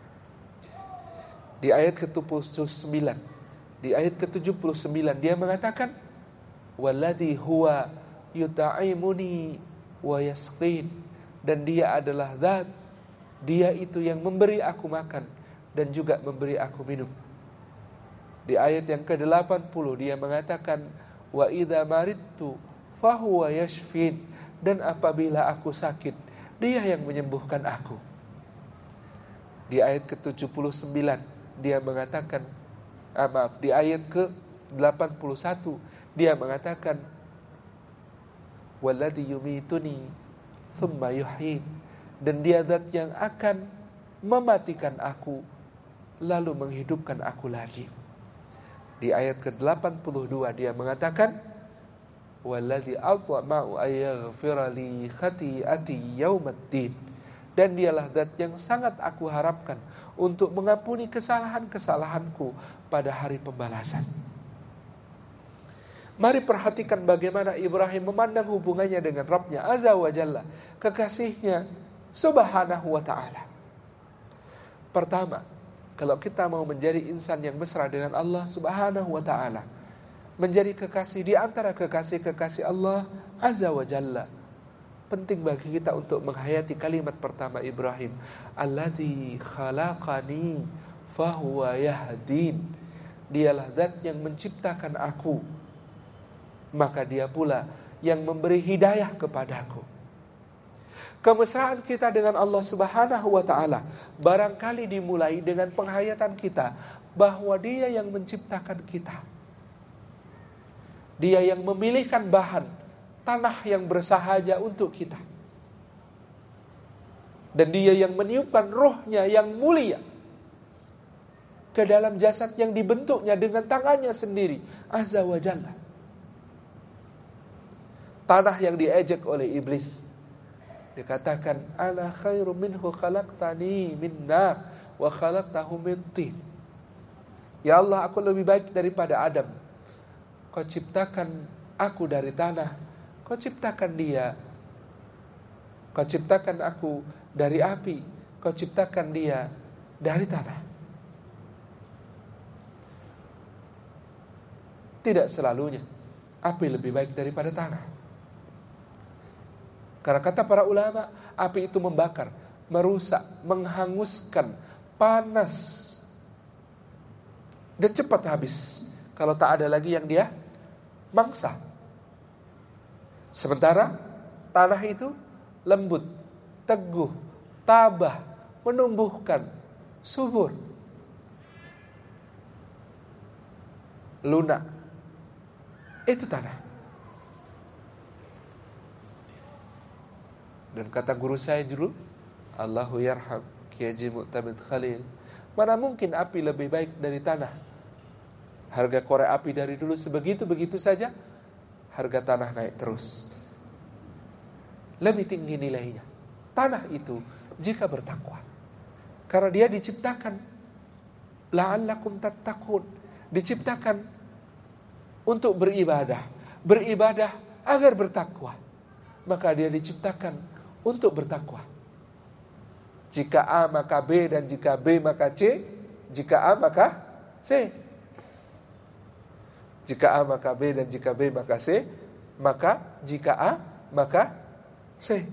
Di ayat ke-79, di ayat ke-79 dia mengatakan walladzi huwa yuta'imuni wa yasqin, dan dia adalah zat, dia itu yang memberi aku makan dan juga memberi aku minum. Di ayat yang ke-80 dia mengatakan wa idza maridtu fahuwa yashfin, dan apabila aku sakit dia yang menyembuhkan aku. Di ayat ke-79 dia mengatakan di ayat ke-81 dia mengatakan walladzi yumituni thumma yuhyin, dan dia zat yang akan mematikan aku lalu menghidupkan aku lagi. Di ayat ke-82 dia mengatakan, "Walladzi atma'u ayaghfira li khati'ati yaumaddin." Dan dialah zat yang sangat aku harapkan untuk mengampuni kesalahan-kesalahanku pada hari pembalasan. Mari perhatikan bagaimana Ibrahim memandang hubungannya dengan Rabbnya Azza wa Jalla, kekasihnya Subhanahu wa ta'ala. Pertama, kalau kita mau menjadi insan yang mesra dengan Allah Subhanahu wa ta'ala, menjadi kekasih di antara kekasih-kekasih Allah Azza wa Jalla, penting bagi kita untuk menghayati kalimat pertama Ibrahim, Alladzi khalaqani fahuwa yahdin. Dialah zat yang menciptakan aku, maka dia pula yang memberi hidayah kepadaku. Kemesraan kita dengan Allah Subhanahu wa ta'ala barangkali dimulai dengan penghayatan kita bahwa Dia yang menciptakan kita. Dia yang memilihkan bahan tanah yang bersahaja untuk kita. Dan Dia yang meniupkan rohnya yang mulia ke dalam jasad yang dibentuknya dengan tangannya sendiri, Azza wa Jalla. Tanah yang diejek oleh iblis, dikatakan, "Ana khairum minhu khalaqtani min nar wa khalaqtahu min tin." Ya Allah, aku lebih baik daripada Adam. Kau ciptakan aku dari tanah, kau ciptakan dia. Kau ciptakan aku dari api, kau ciptakan dia dari tanah. Tidak selalunya api lebih baik daripada tanah. Karena kata para ulama, api itu membakar, merusak, menghanguskan, panas, dan cepat habis kalau tak ada lagi yang dia mangsa. Sementara tanah itu lembut, teguh, tabah, menumbuhkan, subur, lunak. Itu tanah. Dan kata guru saya dulu, Allahu yarham Kiai Haji Mu'tamid Khalil, mana mungkin api lebih baik dari tanah? Harga korek api dari dulu sebegitu-begitu saja, harga tanah naik terus. Lebih tinggi nilainya tanah itu jika bertakwa. Karena dia diciptakan la'allakum tattaqun, diciptakan untuk beribadah, beribadah agar bertakwa. Maka dia diciptakan untuk bertakwa. Jika A maka B, dan jika B maka C, jika A maka C. Jika A maka B, dan jika B maka C, maka jika A maka C.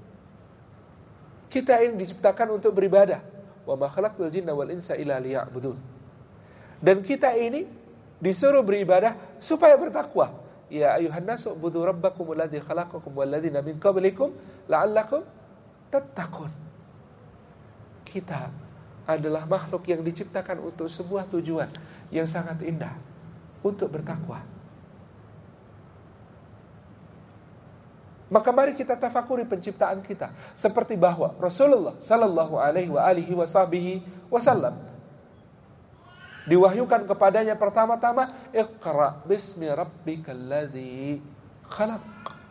Kita ini diciptakan untuk beribadah. Wa ma khalaqtul jinna wal insa illa liya'budun. Dan kita ini disuruh beribadah supaya bertakwa. Ya ayuhan nasu ubudu rabbakum alladzi khalaqakum walladzina min qablikum la'allakum tattaqun. Kita adalah makhluk yang diciptakan untuk sebuah tujuan yang sangat indah, untuk bertakwa. Maka mari kita tafakuri penciptaan kita, seperti bahwa Rasulullah sallallahu alaihi wasallam diwahyukan kepadanya pertama-tama, Iqra bismi rabbikal ladzi khalaq.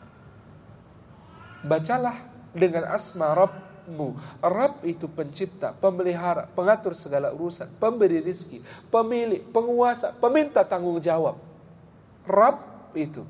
Bacalah dengan asma Rabbmu. Rabb itu pencipta, pemelihara, pengatur segala urusan, pemberi rizki, pemilik, penguasa, peminta tanggung jawab. Rabb itu.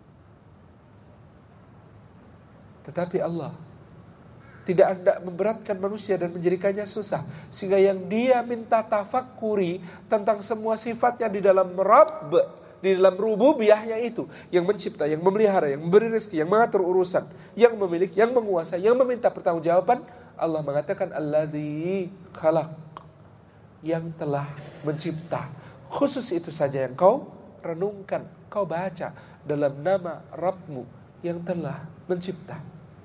Tetapi Allah tidak hendak memberatkan manusia dan menjadikannya susah, sehingga yang dia minta tafakuri tentang semua sifatnya di dalam Rabb, di dalam rububiyahnya itu, yang mencipta, yang memelihara, yang memberi rezeki, yang mengatur urusan, yang memiliki, yang menguasai, yang meminta pertanggungjawaban. Allah mengatakan alladzi khalaq, yang telah mencipta. Khusus itu saja yang kau renungkan, kau baca dalam nama Rabbmu yang telah mencipta.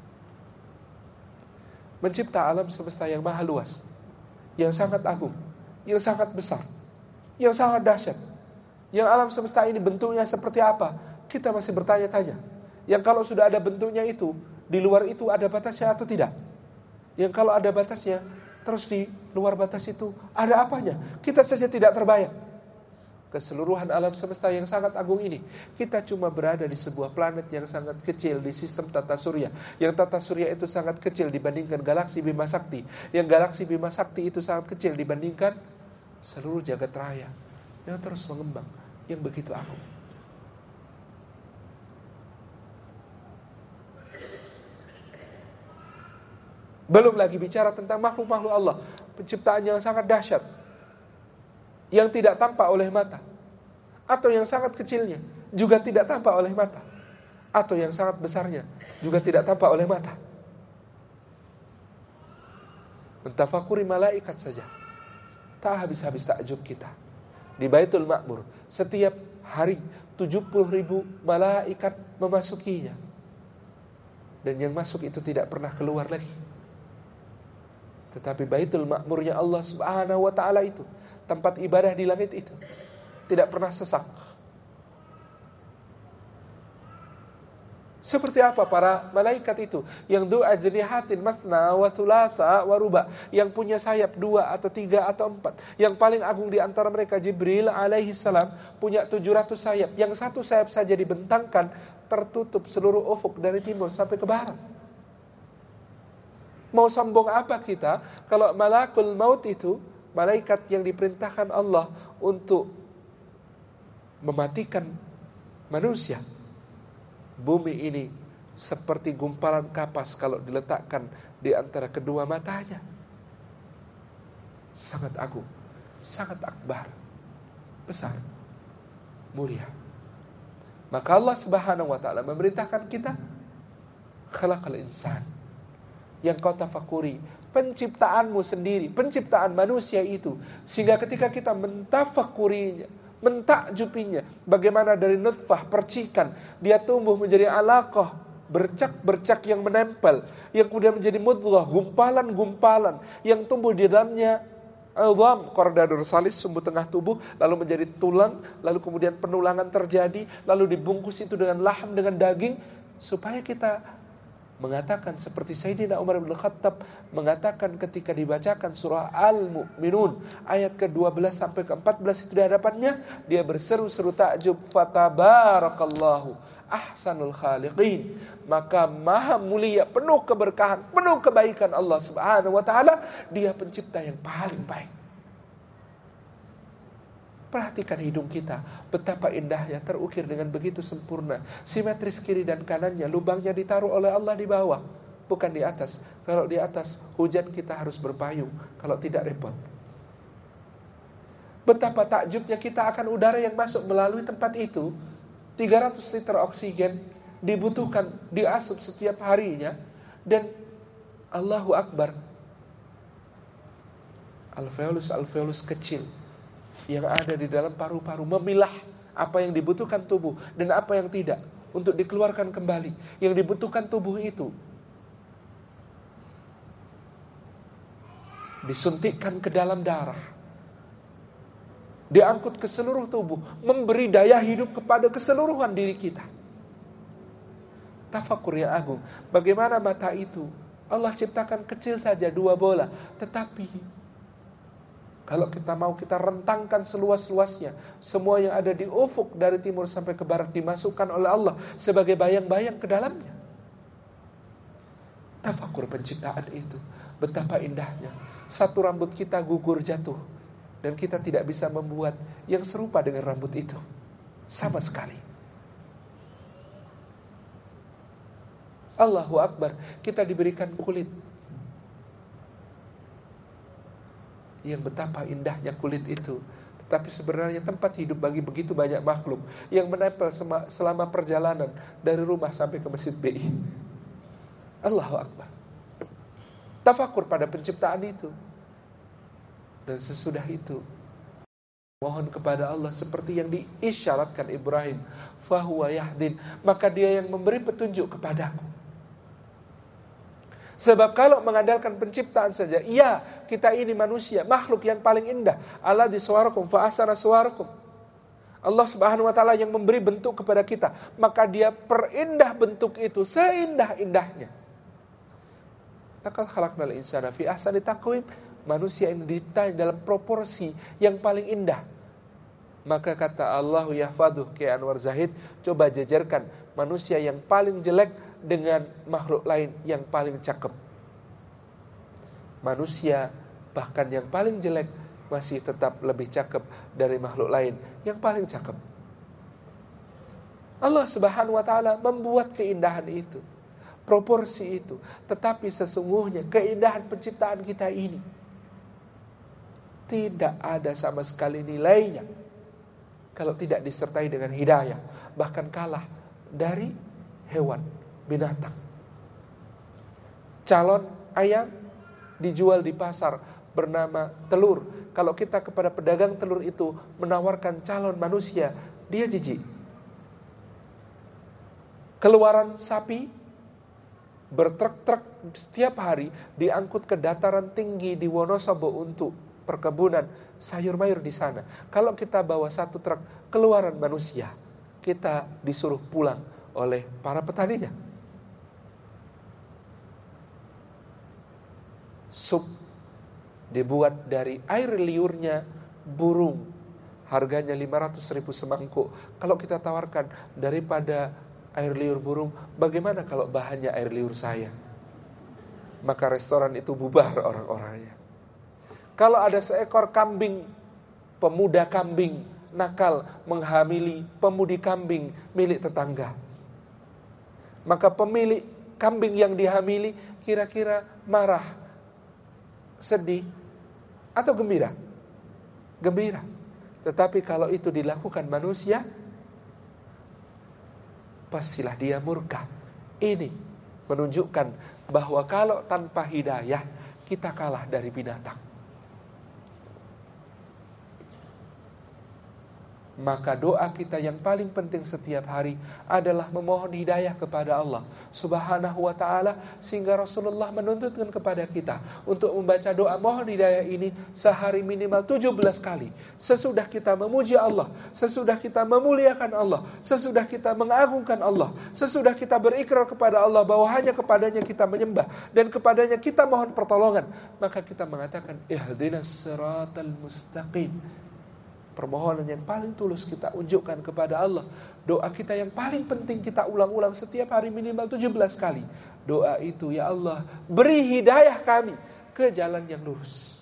Mencipta alam semesta yang maha luas, yang sangat agung, yang sangat besar, yang sangat dahsyat. Yang alam semesta ini bentuknya seperti apa? Kita masih bertanya-tanya. Yang kalau sudah ada bentuknya itu, di luar itu ada batasnya atau tidak? Yang kalau ada batasnya, terus di luar batas itu ada apanya? Kita saja tidak terbayang. keseluruhan alam semesta yang sangat agung ini. Kita cuma berada di sebuah planet yang sangat kecil di sistem tata surya. Yang tata surya itu sangat kecil dibandingkan galaksi Bima Sakti. Yang galaksi Bima Sakti itu sangat kecil dibandingkan seluruh jagat raya yang terus mengembang, yang begitu agung. Belum lagi bicara tentang makhluk-makhluk Allah, penciptaan yang sangat dahsyat, yang tidak tampak oleh mata, atau yang sangat kecilnya juga tidak tampak oleh mata, atau yang sangat besarnya juga tidak tampak oleh mata. Mentafakuri malaikat saja, tak habis-habis takjub kita. Di Baitul Ma'mur setiap hari 70.000 malaikat memasukinya, dan yang masuk itu tidak pernah keluar lagi. Tetapi Baitul Ma'murnya Allah Subhanahu wa ta'ala itu, tempat ibadah di langit itu, tidak pernah sesak. Seperti apa para malaikat itu yang du'a janihatin masna wa thulatha wa ruba, yang punya sayap 2 atau 3 atau 4. Yang paling agung di antara mereka Jibril alaihi salam punya 700 sayap. Yang satu sayap saja dibentangkan tertutup seluruh ufuk dari timur sampai ke barat. Mau sombong apa kita kalau malakul maut itu, malaikat yang diperintahkan Allah untuk mematikan manusia. Bumi ini seperti gumpalan kapas kalau diletakkan di antara kedua matanya. Sangat agung, sangat akbar, besar, mulia. Maka Allah Subhanahu wa ta'ala memerintahkan kita, khalaqal insan, yang kau tafakuri penciptaanmu sendiri, penciptaan manusia itu, sehingga ketika kita mentafakurinya, mentakjubinya, bagaimana dari nutfah, percikan, dia tumbuh menjadi alaqah, bercak-bercak yang menempel, yang kemudian menjadi mudghah, gumpalan-gumpalan yang tumbuh di dalamnya azam, korda dorsalis, sumbu tengah tubuh, lalu menjadi tulang, lalu kemudian penulangan terjadi, lalu dibungkus itu dengan laham, dengan daging, supaya kita mengatakan seperti Sayyidina Umar bin Khattab mengatakan ketika dibacakan surah Al-Mu'minun ayat ke-12 sampai ke-14 itu di hadapannya, dia berseru-seru takjub, fatabarakallahu ahsanul khaliqin, maka maha mulia, penuh keberkahan, penuh kebaikan Allah Subhanahu wa ta'ala, dia pencipta yang paling baik. Perhatikan hidung kita, betapa indahnya, terukir dengan begitu sempurna, simetris kiri dan kanannya, lubangnya ditaruh oleh Allah di bawah, bukan di atas. Kalau di atas, hujan kita harus berpayung, kalau tidak repot. Betapa takjubnya kita akan udara yang masuk melalui tempat itu. 300 liter oksigen dibutuhkan, diasup setiap harinya, dan Allahu Akbar, alveolus kecil yang ada di dalam paru-paru memilah apa yang dibutuhkan tubuh dan apa yang tidak untuk dikeluarkan kembali. Yang dibutuhkan tubuh itu disuntikkan ke dalam darah, diangkut ke seluruh tubuh, memberi daya hidup kepada keseluruhan diri kita. Tafakur yang agung. Bagaimana mata itu Allah ciptakan kecil saja 2 bola, tetapi kalau kita mau, kita rentangkan seluas-luasnya, semua yang ada di ufuk dari timur sampai ke barat dimasukkan oleh Allah sebagai bayang-bayang ke dalamnya. Tafakur penciptaan itu, betapa indahnya. Satu rambut kita gugur jatuh, dan kita tidak bisa membuat yang serupa dengan rambut itu sama sekali. Allahu Akbar, kita diberikan kulit yang betapa indahnya kulit itu. Tetapi sebenarnya tempat hidup bagi begitu banyak makhluk yang menempel selama perjalanan dari rumah sampai ke Masjid BI. Allahu Akbar. Tafakur pada penciptaan itu. Dan sesudah itu, mohon kepada Allah seperti yang diisyaratkan Ibrahim, fahuwa yahdin, maka dia yang memberi petunjuk kepadaku. Sebab kalau mengandalkan penciptaan saja, iya, kita ini manusia, makhluk yang paling indah. Allah di suwarakum fa ahsana suwarakum. Allah Subhanahu wa ta'ala yang memberi bentuk kepada kita, maka dia perindah bentuk itu seindah-indahnya. Laqad khalaqnal insana fi ahsani taqwim. Manusia yang diciptai dalam proporsi yang paling indah. Maka kata Allah yahfaduh Ki Anwar Zahid, coba jajarkan manusia yang paling jelek dengan makhluk lain yang paling cakep. Manusia bahkan yang paling jelek masih tetap lebih cakep dari makhluk lain yang paling cakep. Allah Subhanahu wa taala membuat keindahan itu, proporsi itu, tetapi sesungguhnya keindahan penciptaan kita ini tidak ada sama sekali nilainya kalau tidak disertai dengan hidayah, bahkan kalah dari hewan, binatang. Calon ayam dijual di pasar bernama telur. Kalau kita kepada pedagang telur itu menawarkan calon manusia, dia jijik. Keluaran sapi bertrek-trek setiap hari diangkut ke dataran tinggi di Wonosobo untuk perkebunan sayur mayur di sana. Kalau kita bawa satu truk keluaran manusia, kita disuruh pulang oleh para petaninya. Sup dibuat dari air liurnya burung, harganya 500.000 semangkuk. Kalau kita tawarkan daripada air liur burung, bagaimana kalau bahannya air liur saya? Maka restoran itu bubar orang-orangnya. Kalau ada seekor kambing, pemuda kambing nakal menghamili pemudi kambing milik tetangga, maka pemilik kambing yang dihamili kira-kira marah, sedih, atau gembira? Gembira. Tetapi kalau itu dilakukan manusia, pastilah dia murka. Ini menunjukkan bahwa kalau tanpa hidayah, kita kalah dari binatang. Maka doa kita yang paling penting setiap hari adalah memohon hidayah kepada Allah Subhanahu wa ta'ala, sehingga Rasulullah menuntutkan kepada kita untuk membaca doa mohon hidayah ini sehari minimal 17 kali. Sesudah kita memuji Allah, sesudah kita memuliakan Allah, sesudah kita mengagungkan Allah, sesudah kita berikrar kepada Allah bahwa hanya kepadanya kita menyembah dan kepadanya kita mohon pertolongan, maka kita mengatakan ihdinas siratal mustaqim. Permohonan yang paling tulus kita unjukkan kepada Allah. Doa kita yang paling penting kita ulang-ulang setiap hari minimal 17 kali. Doa itu, ya Allah, beri hidayah kami ke jalan yang lurus.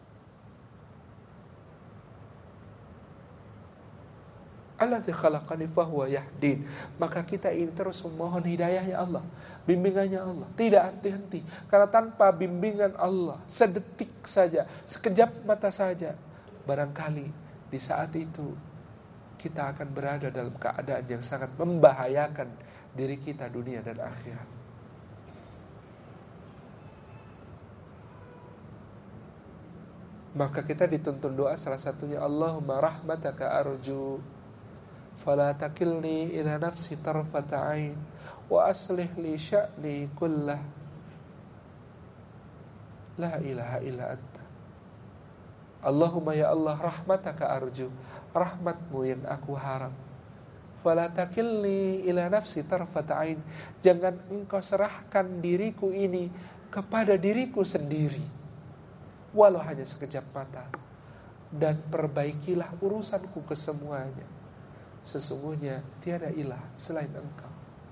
Alladzi khalaqani fahuwa yahdin. Maka kita ini terus memohon hidayah, ya Allah, bimbingannya Allah, tidak henti-henti. Karena tanpa bimbingan Allah, sedetik saja, sekejap mata saja, barangkali di saat itu kita akan berada dalam keadaan yang sangat membahayakan diri kita dunia dan akhirat. Maka kita dituntun doa salah satunya, Allahumma rahmataka arju fala takilni ila nafsi tarfata ain wa aslih li sya'ni kullah la ilaha illa anta. Allahumma ya Allah, rahmataka arju, rahmatmu yang aku harap. Fala takilni ila nafsi tarfata ain, jangan engkau serahkan diriku ini kepada diriku sendiri, walau hanya sekejap mata, dan perbaikilah urusanku kesemuanya. Sesungguhnya tiada ilah selain engkau.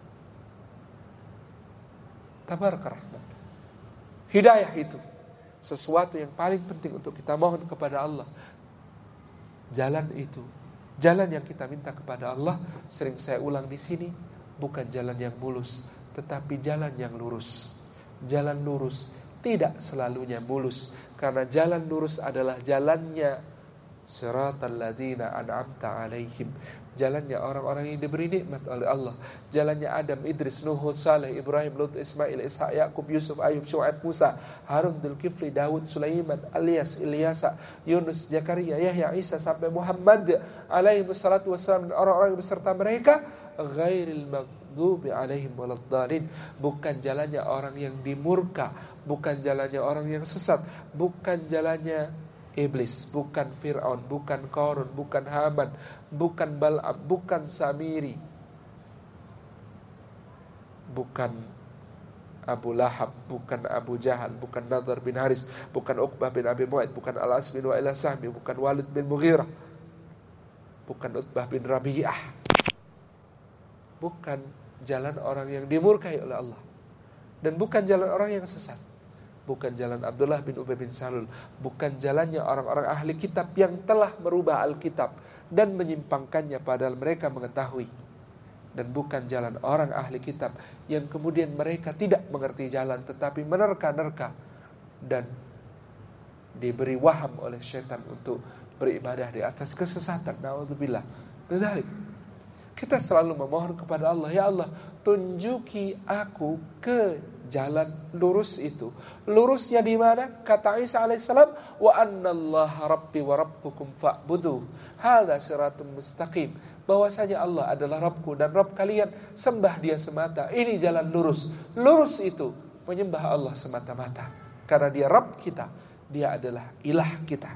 Tabaraka rahmat. Hidayah itu sesuatu yang paling penting untuk kita mohon kepada Allah. Jalan itu, jalan yang kita minta kepada Allah, sering saya ulang di sini, bukan jalan yang mulus, tetapi jalan yang lurus. Jalan lurus tidak selalunya mulus, karena jalan lurus adalah jalannya siratal ladzina an'amta alaihim, jalannya orang-orang yang diberi nikmat oleh Allah, jalannya Adam, Idris, Nuh, Saleh, Ibrahim, Lut, Ismail, Ishak, Yakub, Yusuf, Ayub, Syuaib, Musa, Harun, Dzulkifli, Daud, Sulaiman, Ilyas, Ilyasa, Yunus, Zakaria, Yahya, Isa sampai Muhammad alaihi wassalatu wassalam dan orang-orang beserta mereka, ghairil maghdubi alaihim waladdallin, bukan jalannya orang yang dimurka, bukan jalannya orang yang sesat, bukan jalannya iblis, bukan Fir'aun, bukan Qarun, bukan Haman, bukan Bal'am, bukan Samiri, bukan Abu Lahab, bukan Abu Jahal, bukan Nadhr bin Haris, bukan Uqbah bin Abi Mu'ayth, bukan Al-As bin Wa'il Sahmi, bukan Walid bin Mughirah, bukan Utbah bin Rabi'ah, bukan jalan orang yang dimurkai oleh Allah, dan bukan jalan orang yang sesat, bukan jalan Abdullah bin Ubay bin Salul, bukan jalannya orang-orang ahli kitab yang telah merubah Alkitab dan menyimpangkannya padahal mereka mengetahui, dan bukan jalan orang ahli kitab yang kemudian mereka tidak mengerti jalan tetapi menerka-nerka dan diberi waham oleh syaitan untuk beribadah di atas kesesatan. Na'udzubillah. Lidzalik kita selalu memohon kepada Allah, ya Allah, tunjuki aku ke jalan lurus itu. Lurusnya di mana? Kata Isa alaihissalam, wa annallaha rabbi wa rabbukum fa'buduh. Hadza siratun mustaqim. Bahwasanya Allah adalah Rabbku dan Rabb kalian, sembah Dia semata. Ini jalan lurus. Lurus itu menyembah Allah semata-mata. Karena Dia Rabb kita, Dia adalah ilah kita.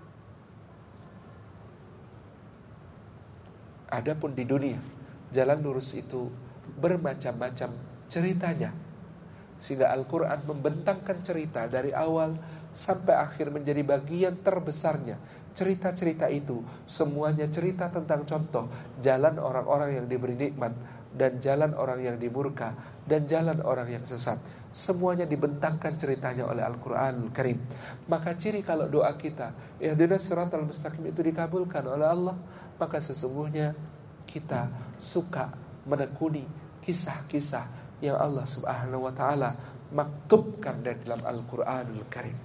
Adapun di dunia, jalan lurus itu bermacam-macam ceritanya. Sehingga Al-Quran membentangkan cerita dari awal sampai akhir menjadi bagian terbesarnya. Cerita-cerita itu semuanya cerita tentang contoh jalan orang-orang yang diberi nikmat, dan jalan orang yang dimurka, dan jalan orang yang sesat. Semuanya dibentangkan ceritanya oleh Al-Quran Al-Karim. Maka ciri kalau doa kita ihdinas siratal mustaqim itu dikabulkan oleh Allah, maka sesungguhnya kita suka menekuni kisah-kisah yang Allah Subhanahu wa ta'ala maktubkan dari dalam Al-Quranul Karim.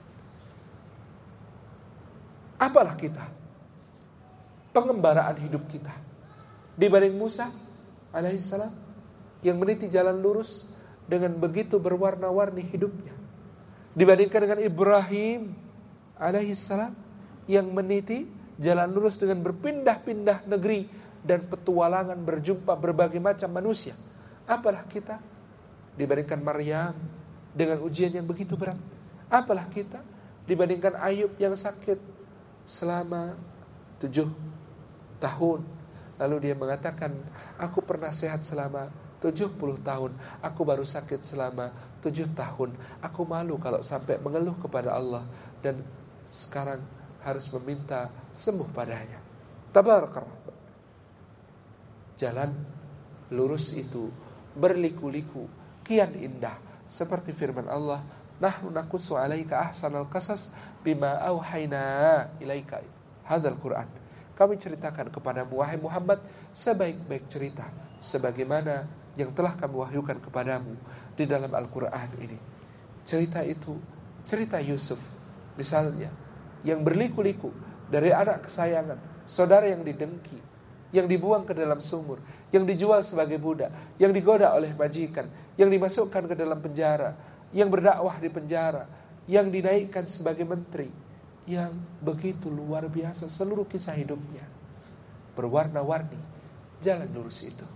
Apalah kita, pengembaraan hidup kita dibanding Musa alaihissalam yang meniti jalan lurus dengan begitu berwarna-warni hidupnya, dibandingkan dengan Ibrahim alaihissalam yang meniti jalan lurus dengan berpindah-pindah negeri dan petualangan berjumpa berbagai macam manusia. Apalah kita dibandingkan Maryam dengan ujian yang begitu berat. Apalah kita dibandingkan Ayub yang sakit selama 7 tahun. Lalu dia mengatakan, aku pernah sehat selama 70 tahun. Aku baru sakit selama 7 tahun. Aku malu kalau sampai mengeluh kepada Allah dan sekarang harus meminta sembuh padanya. Tabarakallah. Jalan lurus itu berliku-liku, kian indah, seperti firman Allah, nahnu naqussu 'alaika ahsanal qasas bima auhayna ilaika hadzal Qur'an. Kami ceritakan kepadamu wahai Muhammad sebaik-baik cerita sebagaimana yang telah kami wahyukan kepadamu di dalam Al-Qur'an ini. Cerita itu cerita Yusuf misalnya, yang berliku-liku dari anak kesayangan, saudara yang didengki, yang dibuang ke dalam sumur, yang dijual sebagai budak, yang digoda oleh majikan, yang dimasukkan ke dalam penjara, yang berdakwah di penjara, yang dinaikkan sebagai menteri, yang begitu luar biasa seluruh kisah hidupnya. Berwarna-warni jalan lurus itu.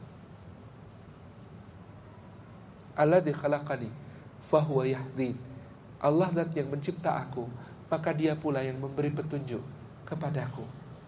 Alladzi khalaqani fahuwa yahdin. Allah zat yang mencipta aku, maka Dia pula yang memberi petunjuk kepadaku.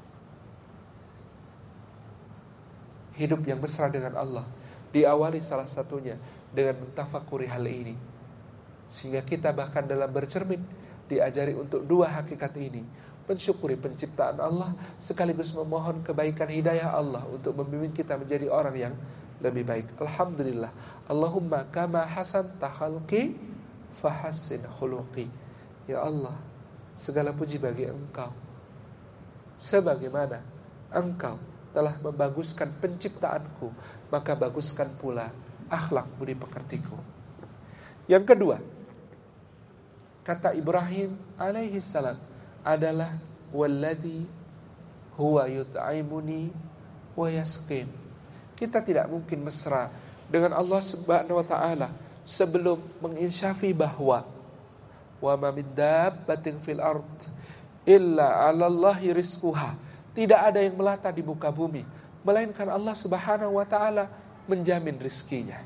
Hidup yang mesra dengan Allah diawali salah satunya dengan mentafakuri hal ini, sehingga kita bahkan dalam bercermin diajari untuk 2 hakikat ini, mensyukuri penciptaan Allah sekaligus memohon kebaikan hidayah Allah untuk membimbing kita menjadi orang yang lebih baik. Alhamdulillah, Allahumma kama hasanta khalqi fahassin khuluqi. Ya Allah, segala puji bagi Engkau, sebagaimana Engkau telah membaguskan penciptaanku, maka baguskan pula akhlak budi pekertiku. Yang kedua, kata Ibrahim alaihi salam adalah walladzi huwa yut'imuni wa yasqin. Kita tidak mungkin mesra dengan Allah Subhanahu wa taala sebelum menginsyafi bahwa wa ma min dabbatin fil ard illa 'ala Allahi rizquha. Tidak ada yang melata di muka bumi melainkan Allah Subhanahu wa taala menjamin rizkinya.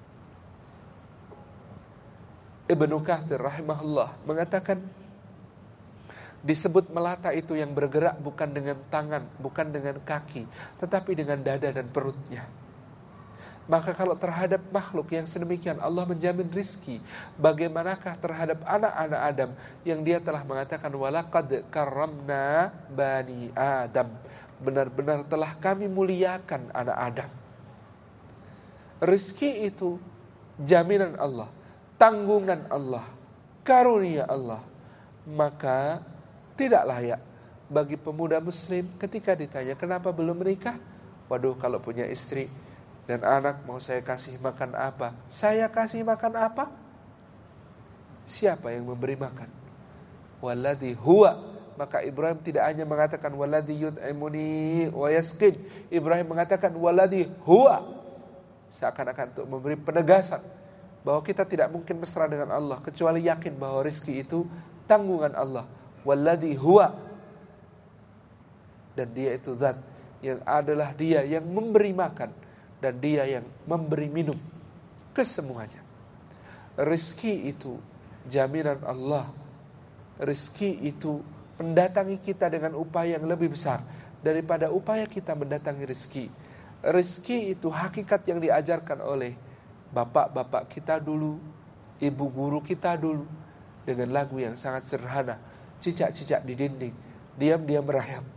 Ibnu Katsir rahimahullah mengatakan, disebut melata itu yang bergerak bukan dengan tangan, bukan dengan kaki, tetapi dengan dada dan perutnya. Maka kalau terhadap makhluk yang sedemikian Allah menjamin rizki, bagaimanakah terhadap anak-anak Adam yang Dia telah mengatakan walaqad karramna bani Adam. benar-benar telah kami muliakan anak Adam. Rizki itu jaminan Allah, tanggungan Allah, karunia Allah. Maka tidak layak bagi pemuda muslim ketika ditanya kenapa belum menikah. Waduh, kalau punya istri dan anak mau saya kasih makan apa? Saya kasih makan apa? Siapa yang memberi makan? Walladhi huwa. Maka Ibrahim tidak hanya mengatakan walladhi yut'imuni wa yasqin. Ibrahim mengatakan walladhi huwa. Seakan-akan untuk memberi penegasan bahwa kita tidak mungkin mesra dengan Allah kecuali yakin bahwa rezeki itu tanggungan Allah. Walladhi huwa. Dan dia itu zat yang adalah dia yang memberi makan dan dia yang memberi minum kesemuanya. Rezeki itu jaminan Allah. Rezeki itu mendatangi kita dengan upaya yang lebih besar daripada upaya kita mendatangi rezeki. Rezeki itu hakikat yang diajarkan oleh bapak-bapak kita dulu, ibu guru kita dulu, dengan lagu yang sangat sederhana, cicak-cicak di dinding, diam-diam merayap.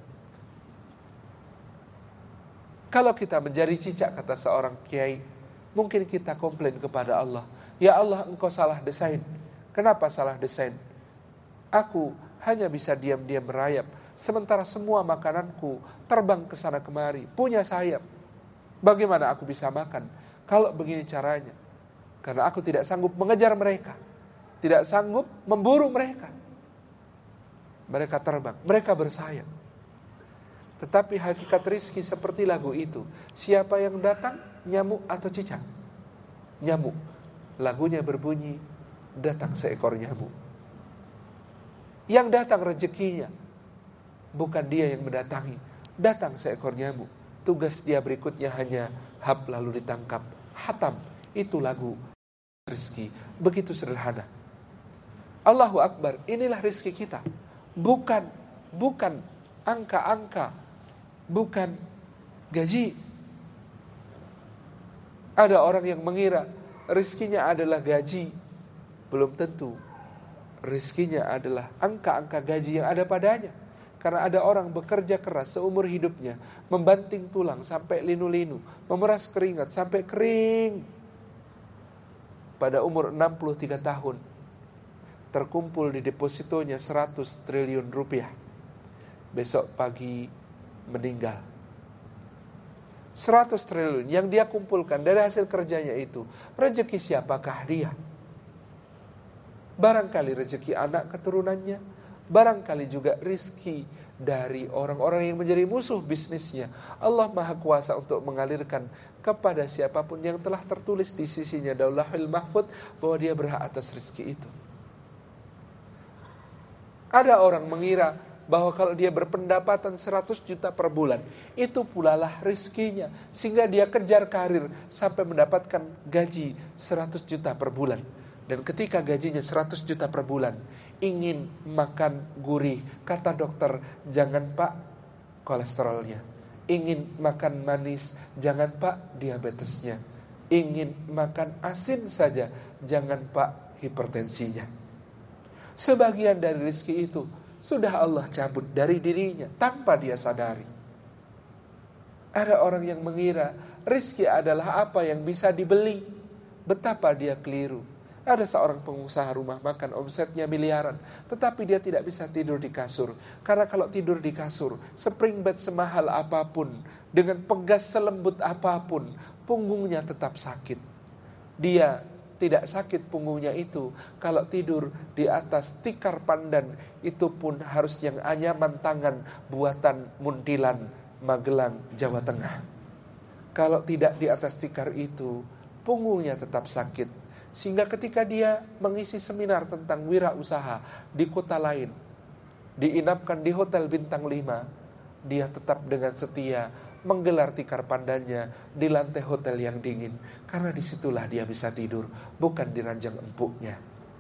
Kalau kita menjadi cicak, kata seorang kiai, mungkin kita komplain kepada Allah, ya Allah, engkau salah desain. Kenapa salah desain? Aku hanya bisa diam-diam merayap, sementara semua makananku terbang ke sana kemari, punya sayap. Bagaimana aku bisa makan kalau begini caranya? Karena aku tidak sanggup mengejar mereka, tidak sanggup memburu mereka. Mereka terbang, mereka bersayap. Tetapi hakikat rizki seperti lagu itu, siapa yang datang, nyamuk atau cicak? Nyamuk. Lagunya berbunyi, datang seekor nyamuk. Yang datang rezekinya, bukan dia yang mendatangi, datang seekor nyamuk. Tugas dia berikutnya hanya hap lalu ditangkap. Hatam, itu lagu rizki. Begitu sederhana. Allahu Akbar, inilah rizki kita. Bukan angka-angka, bukan gaji. Ada orang yang mengira rizkinya adalah gaji. Belum tentu. Rizkinya adalah angka-angka gaji yang ada padanya. Karena ada orang bekerja keras seumur hidupnya, membanting tulang sampai linu-linu, memeras keringat sampai kering. Pada umur 63 tahun, terkumpul di depositonya 100 triliun rupiah. Besok pagi meninggal. 100 triliun yang dia kumpulkan dari hasil kerjanya itu, rezeki siapakah dia? Barangkali rezeki anak keturunannya, barangkali juga rezeki dari orang-orang yang menjadi musuh bisnisnya. Allah Maha Kuasa untuk mengalirkan kepada siapapun yang telah tertulis di sisinya Daulahul Mahfud bahwa dia berhak atas rezeki itu. Ada orang mengira bahwa kalau dia berpendapatan 100 juta per bulan, itu pulalah rezekinya, sehingga dia kejar karir sampai mendapatkan gaji 100 juta per bulan. Dan ketika gajinya 100 juta per bulan, ingin makan gurih, kata dokter, jangan pak kolesterolnya. Ingin makan manis, jangan pak diabetesnya. Ingin makan asin saja, jangan pak hipertensinya. Sebagian dari rezeki itu sudah Allah cabut dari dirinya tanpa dia sadari. Ada orang yang mengira rezeki adalah apa yang bisa dibeli. Betapa dia keliru. Ada seorang pengusaha rumah makan, omsetnya miliaran, tetapi dia tidak bisa tidur di kasur. Karena kalau tidur di kasur, spring bed semahal apapun, dengan pegas selembut apapun, punggungnya tetap sakit. Dia tidak sakit punggungnya itu kalau tidur di atas tikar pandan, itu pun harus yang anyaman tangan buatan Muntilan, Magelang, Jawa Tengah. Kalau tidak di atas tikar itu, punggungnya tetap sakit. Sehingga ketika dia mengisi seminar tentang wirausaha di kota lain, diinapkan di hotel bintang 5, dia tetap dengan setia menggelar tikar pandannya di lantai hotel yang dingin. Karena disitulah dia bisa tidur, bukan di ranjang empuknya.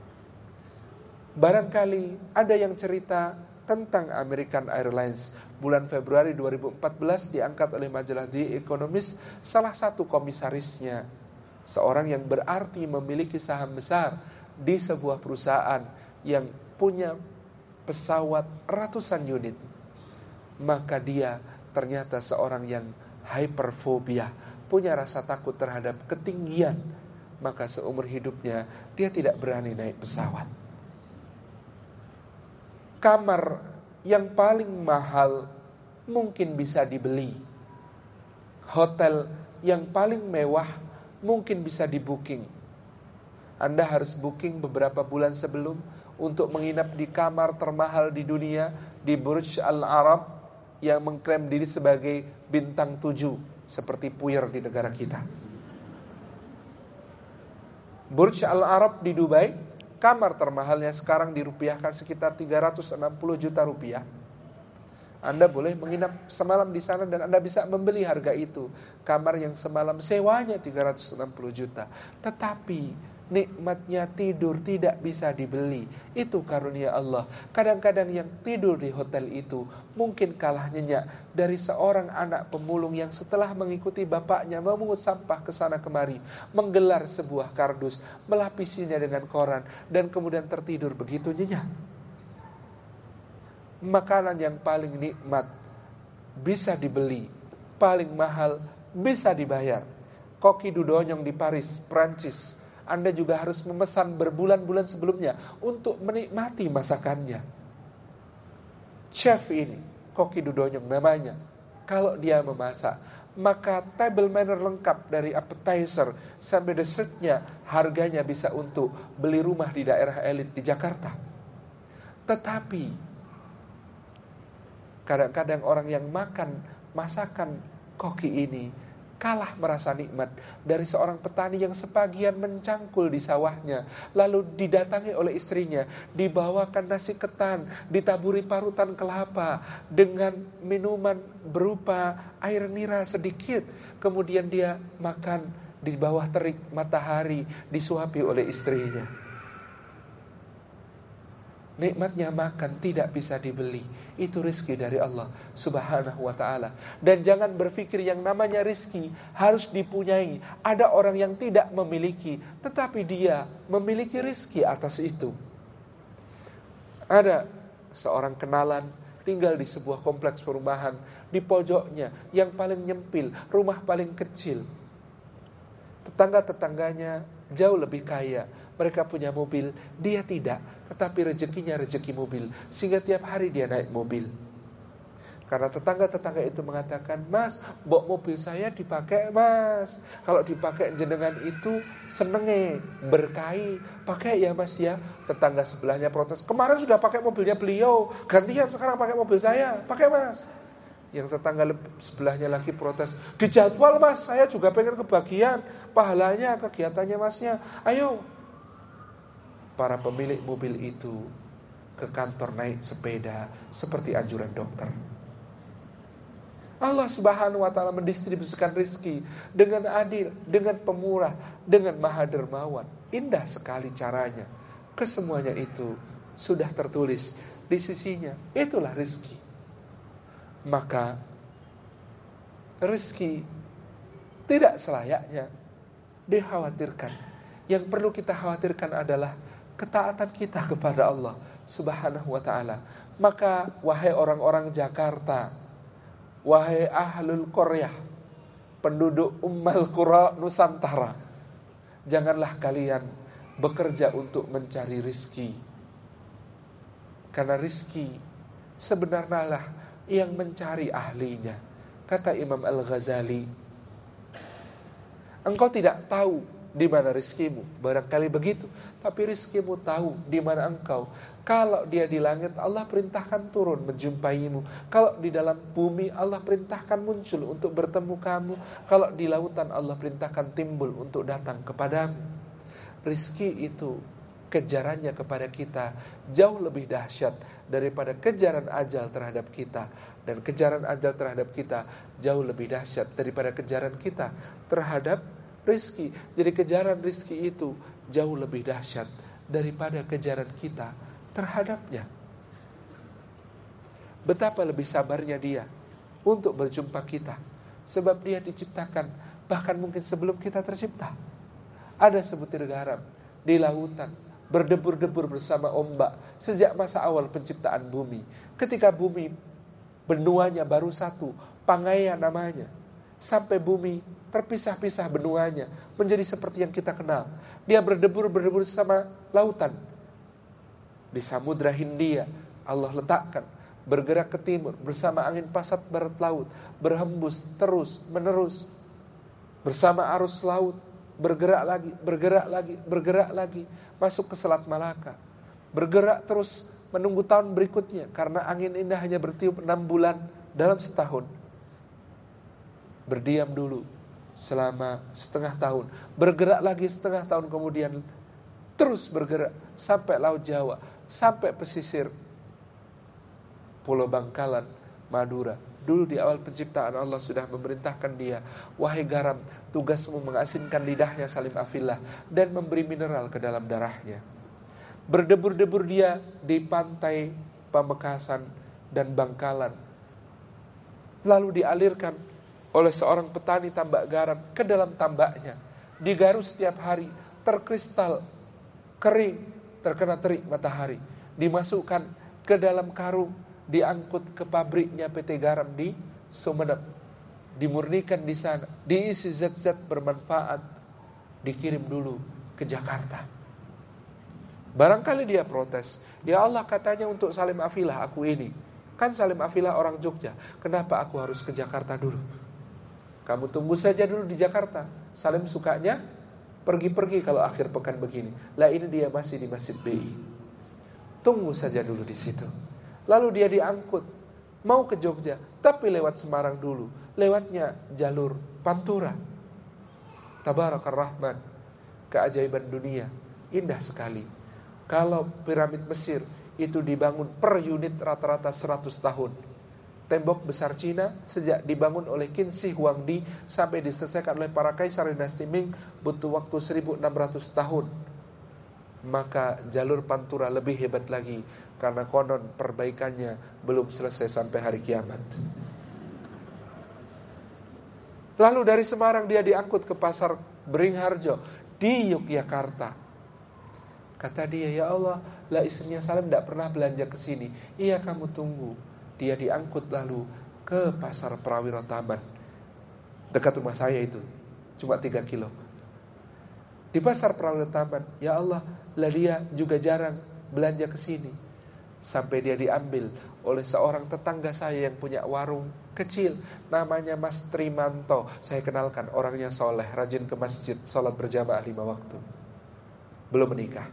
Barangkali ada yang cerita tentang American Airlines. Bulan Februari 2014 diangkat oleh majalah The Economist salah satu komisarisnya, seorang yang berarti memiliki saham besar di sebuah perusahaan yang punya pesawat ratusan unit. Maka dia ternyata seorang yang hyperfobia, punya rasa takut terhadap ketinggian, maka seumur hidupnya dia tidak berani naik pesawat. Kamar yang paling mahal mungkin bisa dibeli. Hotel yang paling mewah mungkin bisa di-booking. Anda harus booking beberapa bulan sebelum untuk menginap di kamar termahal di dunia, di Burj Al Arab yang mengklaim diri sebagai bintang 7, seperti Puyer di negara kita. Burj Al Arab di Dubai, kamar termahalnya sekarang dirupiahkan sekitar 360 juta rupiah. Anda boleh menginap semalam di sana dan Anda bisa membeli harga itu. Kamar yang semalam sewanya 360 juta. Tetapi nikmatnya tidur tidak bisa dibeli. Itu karunia Allah. Kadang-kadang yang tidur di hotel itu mungkin kalah nyenyak dari seorang anak pemulung yang setelah mengikuti bapaknya memungut sampah ke sana kemari, menggelar sebuah kardus, melapisinya dengan koran, dan kemudian tertidur begitu nyenyak. Makanan yang paling nikmat bisa dibeli, paling mahal bisa dibayar. Koki Dudonyong di Paris, Prancis, Anda juga harus memesan berbulan-bulan sebelumnya untuk menikmati masakannya. Chef ini, Koki Dudonyong namanya, kalau dia memasak, maka table manner lengkap dari appetizer sampai dessertnya harganya bisa untuk beli rumah di daerah elit di Jakarta. Tetapi kadang-kadang orang yang makan masakan koki ini kalah merasa nikmat dari seorang petani yang sebagian mencangkul di sawahnya, lalu didatangi oleh istrinya, dibawakan nasi ketan, ditaburi parutan kelapa dengan minuman berupa air nira sedikit, kemudian dia makan di bawah terik matahari, disuapi oleh istrinya. Nikmatnya makan tidak bisa dibeli. Itu rizki dari Allah subhanahu wa ta'ala. Dan jangan berpikir yang namanya rizki harus dipunyai. Ada orang yang tidak memiliki, tetapi dia memiliki rizki atas itu. Ada seorang kenalan tinggal di sebuah kompleks perumahan, di pojoknya yang paling nyempil, rumah paling kecil. Tetangga-tetangganya jauh lebih kaya, mereka punya mobil, dia tidak, tetapi rezekinya rezeki mobil, sehingga tiap hari dia naik mobil. Karena tetangga-tetangga itu mengatakan, "Mas, bawa mobil saya dipakai, Mas. Kalau dipakai jenengan itu senenge, berkahi, pakai ya, Mas ya." Tetangga sebelahnya protes, "Kemarin sudah pakai mobilnya beliau, gantian sekarang pakai mobil saya, pakai, Mas." Yang tetangga sebelahnya lagi protes, "Dijadwal, Mas, saya juga pengen kebagian pahalanya, kegiatannya Masnya. Ayo." Para pemilik mobil itu ke kantor naik sepeda seperti anjuran dokter. Allah subhanahu wa ta'ala mendistribusikan rizki dengan adil, dengan pemurah, dengan maha dermawan. Indah sekali caranya. Kesemuanya itu sudah tertulis di sisinya. Itulah rizki. Maka rizki tidak selayaknya dikhawatirkan. Yang perlu kita khawatirkan adalah ketaatan kita kepada Allah subhanahu wa ta'ala. Maka wahai orang-orang Jakarta, wahai ahlul qaryah, penduduk Ummal Qura Nusantara, janganlah kalian bekerja untuk mencari rizki. Karena rizki sebenarnya lah yang mencari ahlinya. Kata Imam Al-Ghazali, engkau tidak tahu di mana rizkimu, barangkali begitu, tapi rizkimu tahu di mana engkau. Kalau dia di langit, Allah perintahkan turun menjumpaimu. Kalau di dalam bumi, Allah perintahkan muncul untuk bertemu kamu. Kalau di lautan, Allah perintahkan timbul untuk datang kepadamu. Rizki itu kejarannya kepada kita jauh lebih dahsyat daripada kejaran ajal terhadap kita. Dan kejaran ajal terhadap kita jauh lebih dahsyat daripada kejaran kita terhadap rizki. Jadi kejaran rizki itu jauh lebih dahsyat daripada kejaran kita terhadapnya. Betapa lebih sabarnya dia untuk berjumpa kita, sebab dia diciptakan bahkan mungkin sebelum kita tercipta. Ada sebutir garam di lautan berdebur-debur bersama ombak sejak masa awal penciptaan bumi. Ketika bumi benuanya baru satu, Pangaea namanya. Sampai bumi terpisah-pisah benuanya menjadi seperti yang kita kenal. Dia berdebur-berdebur sama lautan. Di Samudra Hindia Allah letakkan, bergerak ke timur bersama angin pasat barat laut, berhembus terus menerus bersama arus laut, bergerak lagi, masuk ke Selat Malaka, bergerak terus menunggu tahun berikutnya, karena angin indah hanya bertiup 6 bulan dalam setahun. Berdiam dulu selama setengah tahun, bergerak lagi setengah tahun kemudian, terus bergerak sampai Laut Jawa, sampai pesisir Pulau Bangkalan, Madura. Dulu di awal penciptaan Allah sudah memerintahkan dia, wahai garam, tugasmu mengasinkan lidahnya Salim Afillah dan memberi mineral ke dalam darahnya. Berdebur-debur dia di pantai Pamekasan dan Bangkalan, lalu dialirkan oleh seorang petani tambak garam ke dalam tambaknya, digaruk setiap hari, terkristal, kering, terkena terik matahari, dimasukkan ke dalam karung, diangkut ke pabriknya PT Garam di Sumeneb, dimurnikan di sana, diisi zat-zat bermanfaat, dikirim dulu ke Jakarta. Barangkali dia protes, ya Allah, katanya untuk Salim Afillah aku ini, kan Salim Afillah orang Jogja, kenapa aku harus ke Jakarta dulu? Kamu tunggu saja dulu di Jakarta. Salim sukanya pergi-pergi kalau akhir pekan begini. Lah ini dia masih di Masjid BI. Tunggu saja dulu di situ. Lalu dia diangkut mau ke Jogja, tapi lewat Semarang dulu, lewatnya jalur Pantura. Tabarakar Rahman, keajaiban dunia, indah sekali. Kalau piramid Mesir itu dibangun per unit rata-rata 100 tahun. Tembok besar Cina sejak dibangun oleh Qin Shi Huangdi sampai diselesaikan oleh para kaisar dinasti Ming butuh waktu 1600 tahun. Maka jalur Pantura lebih hebat lagi, karena konon perbaikannya belum selesai sampai hari kiamat. Lalu dari Semarang dia diangkut ke pasar Beringharjo di Yogyakarta. Kata dia, ya Allah, lah istrinya Salim tidak pernah belanja ke sini. Iya, kamu tunggu. Dia diangkut lalu ke pasar Prawiro Taman, dekat rumah saya itu, cuma 3 kilo. Di pasar Prawiro Taman, ya Allah, lah dia juga jarang belanja ke sini. Sampai dia diambil oleh seorang tetangga saya yang punya warung kecil, namanya Mas Trimanto. Saya kenalkan, orangnya soleh, rajin ke masjid, sholat berjamaah 5 waktu, belum menikah.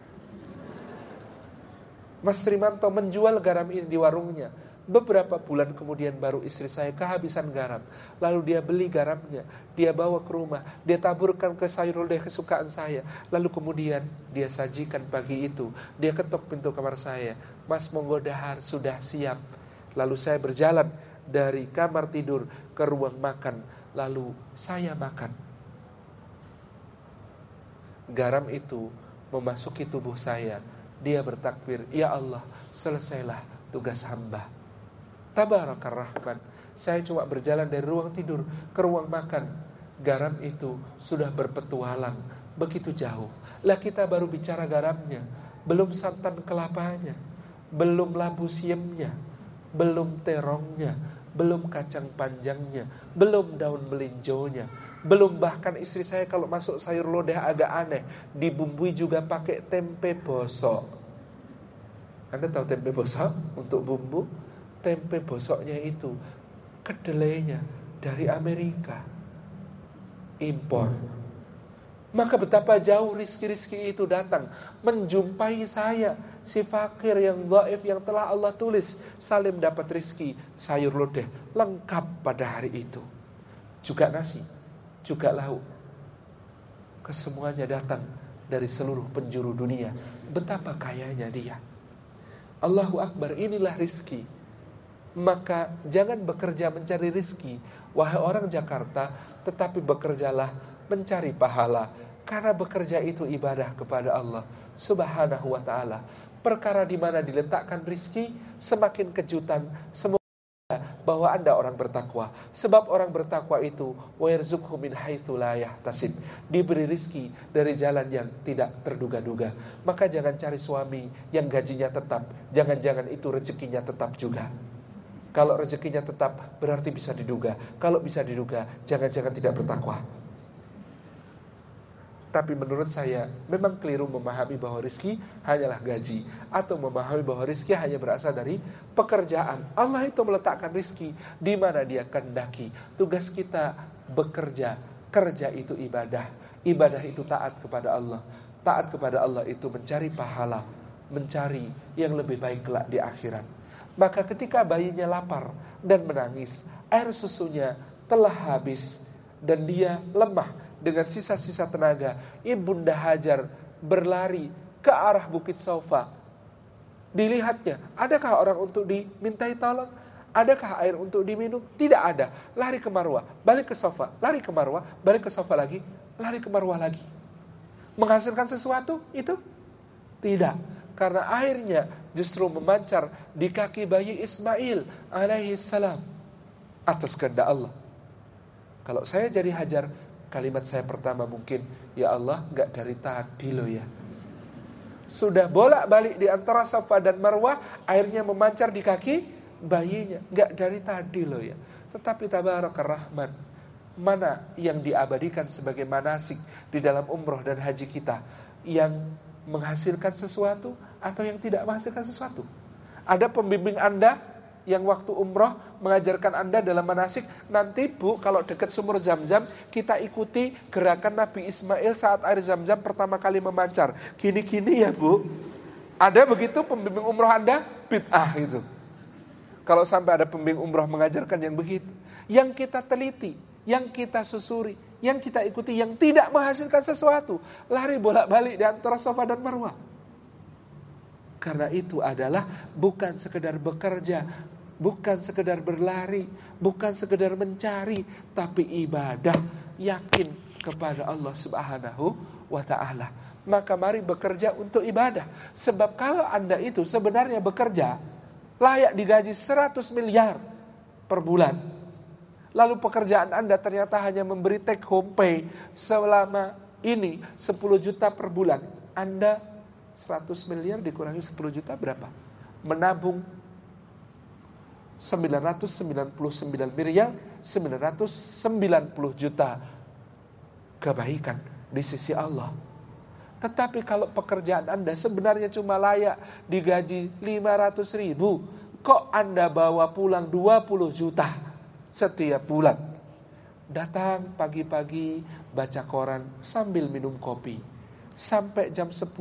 Mas Trimanto menjual garam ini di warungnya. Beberapa bulan kemudian baru istri saya kehabisan garam. Lalu dia beli garamnya, dia bawa ke rumah, dia taburkan ke sayur lodeh kesukaan saya. Lalu kemudian dia sajikan pagi itu. Dia ketok pintu kamar saya, Mas, monggo dahar sudah siap. Lalu saya berjalan dari kamar tidur ke ruang makan. Lalu saya makan. Garam itu memasuki tubuh saya. Dia bertakbir, ya Allah, selesailah tugas hamba. Tabarakar Rahman. Saya cuma berjalan dari ruang tidur ke ruang makan. Garam itu sudah berpetualang begitu jauh. Lah kita baru bicara garamnya, belum santan kelapanya, belum labu siemnya, belum terongnya, belum kacang panjangnya, belum daun melinjonya, belum bahkan istri saya kalau masuk sayur lodeh agak aneh, dibumbui juga pakai tempe bosok. Anda tahu tempe bosok untuk bumbu? Tempe bosoknya itu kedelainya dari Amerika, impor. Maka betapa jauh rizki-rizki itu datang menjumpai saya, si fakir yang dhaif, yang telah Allah tulis Salim dapat rizki sayur lodeh lengkap pada hari itu, juga nasi, juga lauk. Kesemuanya datang dari seluruh penjuru dunia. Betapa kayanya dia. Allahu Akbar, inilah rizki. Maka jangan bekerja mencari rizki, wahai orang Jakarta, tetapi bekerjalah mencari pahala. Karena bekerja itu ibadah kepada Allah Subhanahu wa ta'ala. Perkara di mana diletakkan rizki, semakin kejutan. Semoga bahwa Anda orang bertakwa. Sebab orang bertakwa itu وَيَرْزُقْهُ مِنْ حَيْثُ لَا يَحْتَسِبْ, diberi rizki dari jalan yang tidak terduga-duga. Maka jangan cari suami yang gajinya tetap. Jangan-jangan itu rezekinya tetap juga. Kalau rezekinya tetap, berarti bisa diduga. Kalau bisa diduga, jangan-jangan tidak bertakwa. Tapi menurut saya, memang keliru memahami bahwa rezeki hanyalah gaji, atau memahami bahwa rezeki hanya berasal dari pekerjaan. Allah itu meletakkan rezeki di mana Dia kehendaki. Tugas kita bekerja. Kerja itu ibadah. Ibadah itu taat kepada Allah. Taat kepada Allah itu mencari pahala, mencari yang lebih baik kelak di akhirat. Maka ketika bayinya lapar dan menangis, air susunya telah habis dan dia lemah. Dengan sisa-sisa tenaga, Ibunda Hajar berlari ke arah Bukit Saufa. Dilihatnya, adakah orang untuk dimintai tolong? Adakah air untuk diminum? Tidak ada. Lari ke Marwah, balik ke Saufa, lari ke Marwah, balik ke Saufa lagi, lari ke Marwah lagi. Menghasilkan sesuatu itu? Tidak. Karena airnya justru memancar di kaki bayi Ismail alaihi salam atas kehendak Allah. Kalau saya jadi Hajar, kalimat saya pertama mungkin, ya Allah, gak dari tadi loh ya. Sudah bolak-balik di antara Safa dan Marwah, airnya memancar di kaki bayinya. Gak dari tadi loh ya. Tetapi Tabarakar Rahman, mana yang diabadikan sebagai manasik di dalam umroh dan haji kita, yang menghasilkan sesuatu atau yang tidak menghasilkan sesuatu? Ada pembimbing Anda yang waktu umroh mengajarkan Anda dalam manasik, nanti Bu, kalau dekat sumur Zam-Zam, kita ikuti gerakan Nabi Ismail saat air Zam-Zam pertama kali memancar. Gini-gini ya Bu. Ada begitu pembimbing umroh Anda? Bid'ah itu. Kalau sampai ada pembimbing umroh mengajarkan yang begitu. Yang kita teliti, yang kita susuri, yang kita ikuti, yang tidak menghasilkan sesuatu, lari bolak-balik di antara Safa dan Marwah. Karena itu adalah bukan sekedar bekerja, bukan sekedar berlari, bukan sekedar mencari, tapi ibadah, yakin kepada Allah Subhanahu wa ta'ala. Maka mari bekerja untuk ibadah. Sebab kalau Anda itu sebenarnya bekerja, layak digaji 100 miliar per bulan. Lalu pekerjaan Anda ternyata hanya memberi take home pay selama ini 10 juta per bulan. Anda 100 miliar dikurangi 10 juta berapa? Menabung 999 miliar 990 juta kebaikan di sisi Allah. Tetapi kalau pekerjaan Anda sebenarnya cuma layak digaji 500 ribu, kok Anda bawa pulang 20 juta setiap bulan? Datang pagi-pagi baca koran sambil minum kopi sampai jam 10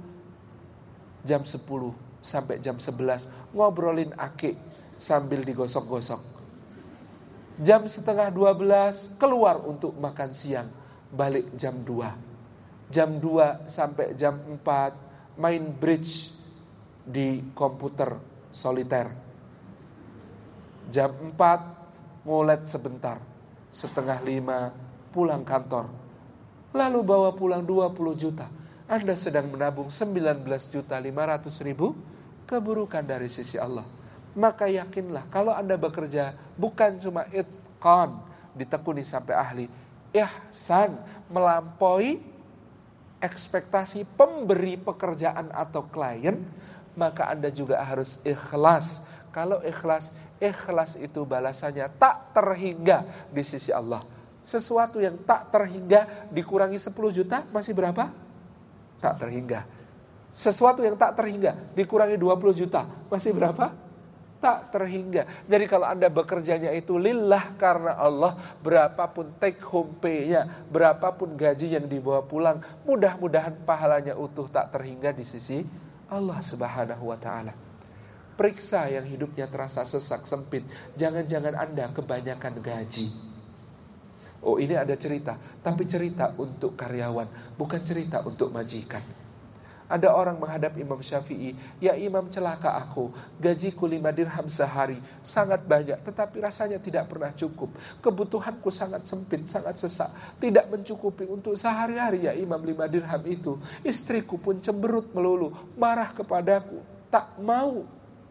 sampai jam 11 ngobrolin akik sambil digosok-gosok. Jam setengah 12 keluar untuk makan siang, balik jam 2. Jam 2 sampai jam 4 main bridge di komputer soliter. Jam 4 ngolet sebentar, setengah 5 pulang kantor. Lalu bawa pulang 20 juta. Anda sedang menabung 19.500.000 keburukan dari sisi Allah. Maka yakinlah kalau Anda bekerja bukan cuma itqan, ditekuni sampai ahli, ihsan, melampaui ekspektasi pemberi pekerjaan atau klien, maka Anda juga harus ikhlas. Kalau ikhlas itu balasannya tak terhingga di sisi Allah. Sesuatu yang tak terhingga dikurangi 10 juta masih berapa? Tak terhingga. Sesuatu yang tak terhingga dikurangi 20 juta masih berapa? Tak terhingga. Jadi kalau Anda bekerjanya itu lillah karena Allah, berapapun take home pay-nya, berapapun gaji yang dibawa pulang, mudah-mudahan pahalanya utuh tak terhingga di sisi Allah Subhanahu wa ta'ala. Periksa yang hidupnya terasa sesak, sempit. Jangan-jangan Anda kebanyakan gaji. Oh, ini ada cerita, tapi cerita untuk karyawan, bukan cerita untuk majikan. Ada orang menghadap Imam Syafi'i, ya Imam, celaka aku, gajiku 5 dirham sehari, sangat banyak, tetapi rasanya tidak pernah cukup. Kebutuhanku sangat sempit, sangat sesak, tidak mencukupi untuk sehari-hari ya Imam 5 dirham itu. Istriku pun cemberut melulu, marah kepadaku, tak mau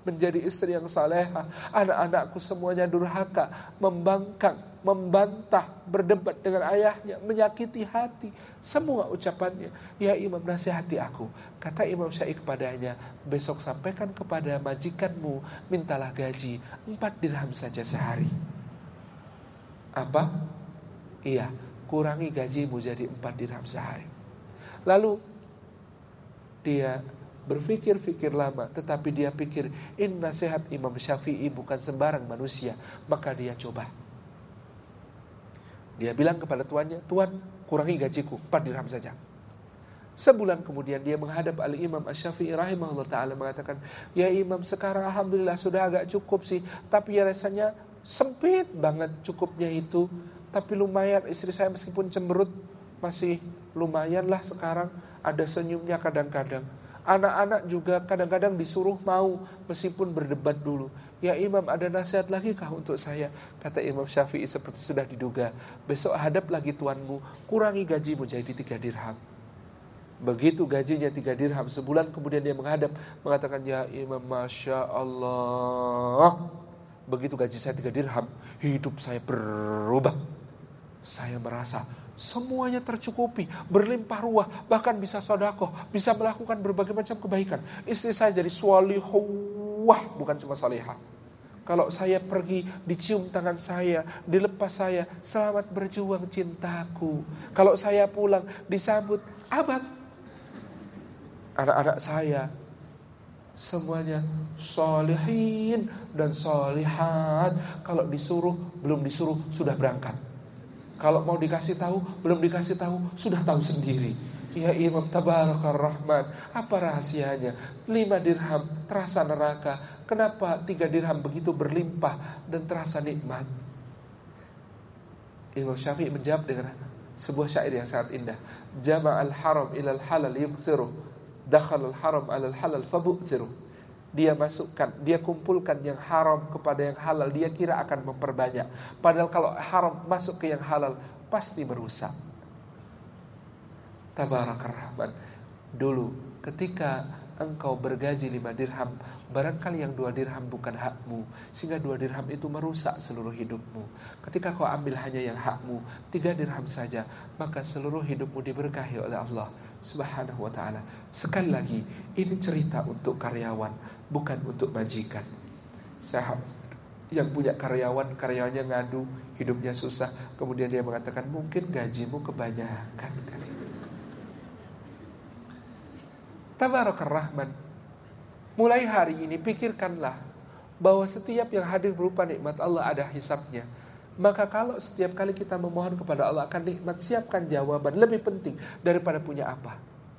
menjadi istri yang salehah. Anak-anakku semuanya durhaka, membangkang, membantah, berdebat dengan ayahnya, menyakiti hati. Semua ucapannya, ya Imam nasihati aku. Kata Imam Syafi'i kepadanya, besok sampaikan kepada majikanmu, mintalah gaji 4 dirham saja sehari. Apa? Iya, kurangi gajimu jadi 4 dirham sehari. Lalu dia berpikir-pikir lama, tetapi dia pikir ini nasihat Imam Syafi'i bukan sembarang manusia, maka dia coba. Dia bilang kepada tuannya, Tuan, kurangi gajiku 4 dirham saja. Sebulan kemudian dia menghadap Al-Imam Asy-Syafi'i rahimahullah ta'ala mengatakan, ya Imam, sekarang alhamdulillah sudah agak cukup sih, tapi ya rasanya sempit banget cukupnya itu. Tapi lumayan, istri saya meskipun cemberut masih lumayan lah sekarang, ada senyumnya kadang-kadang. Anak-anak juga kadang-kadang disuruh mau meskipun berdebat dulu. Ya Imam, ada nasihat lagi kah untuk saya? Kata Imam Syafi'i seperti sudah diduga. Besok hadap lagi tuanmu, kurangi gajimu jadi 3 dirham. Begitu gajinya 3 dirham, sebulan kemudian dia menghadap mengatakan, ya Imam, Masya Allah, begitu gaji saya 3 dirham, hidup saya berubah. Saya merasa semuanya tercukupi, berlimpah ruah, bahkan bisa sedekah, bisa melakukan berbagai macam kebaikan. Istri saya jadi sholihah, bukan cuma salihah. Kalau saya pergi, dicium tangan saya, dilepas saya, selamat berjuang cintaku. Kalau saya pulang, disambut, abang. Anak-anak saya semuanya sholihin dan sholihat. Kalau disuruh, belum disuruh, sudah berangkat. Kalau mau dikasih tahu, belum dikasih tahu, sudah tahu sendiri. Ya Imam Tabarakar Rahman, apa rahasianya? 5 dirham terasa neraka. Kenapa 3 dirham begitu berlimpah dan terasa nikmat? Imam Syafi'i menjawab dengan sebuah syair yang sangat indah. Jama'al haram ilal halal yukthiru, dakhalal haram alal halal fabu'thiru. Dia masukkan, dia kumpulkan yang haram kepada yang halal, dia kira akan memperbanyak. Padahal kalau haram masuk ke yang halal, pasti merusak. Tabarakar Rahman. Dulu ketika engkau bergaji 5 dirham, barangkali yang 2 dirham bukan hakmu, sehingga 2 dirham itu merusak seluruh hidupmu. Ketika kau ambil hanya yang hakmu, 3 dirham saja, maka seluruh hidupmu diberkahi oleh Allah Subhanahu wa ta'ala. Sekali lagi, ini cerita untuk karyawan, bukan untuk majikan. Saya yang punya karyawan, karyawannya ngadu, hidupnya susah, kemudian dia mengatakan, mungkin gajimu kebanyakan kali. Tabarakar Rahman. Mulai hari ini pikirkanlah bahwa setiap yang hadir berupa nikmat Allah ada hisabnya. Maka kalau setiap kali kita memohon kepada Allah akan nikmat, siapkan jawaban. Lebih penting daripada punya apa.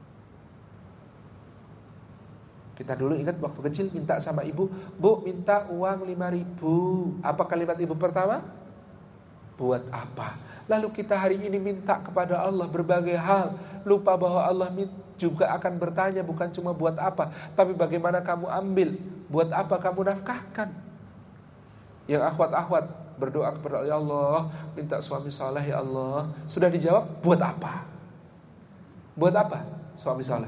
Kita dulu ingat waktu kecil minta sama ibu, Bu minta uang 5.000. Apa kalimat ibu pertama? Buat apa? Lalu kita hari ini minta kepada Allah berbagai hal, lupa bahwa Allah juga akan bertanya bukan cuma buat apa, tapi bagaimana kamu ambil, buat apa kamu nafkahkan. Yang akhwat-akhwat berdoa kepada Allah, minta suami saleh ya Allah. Sudah dijawab, buat apa? Buat apa suami saleh?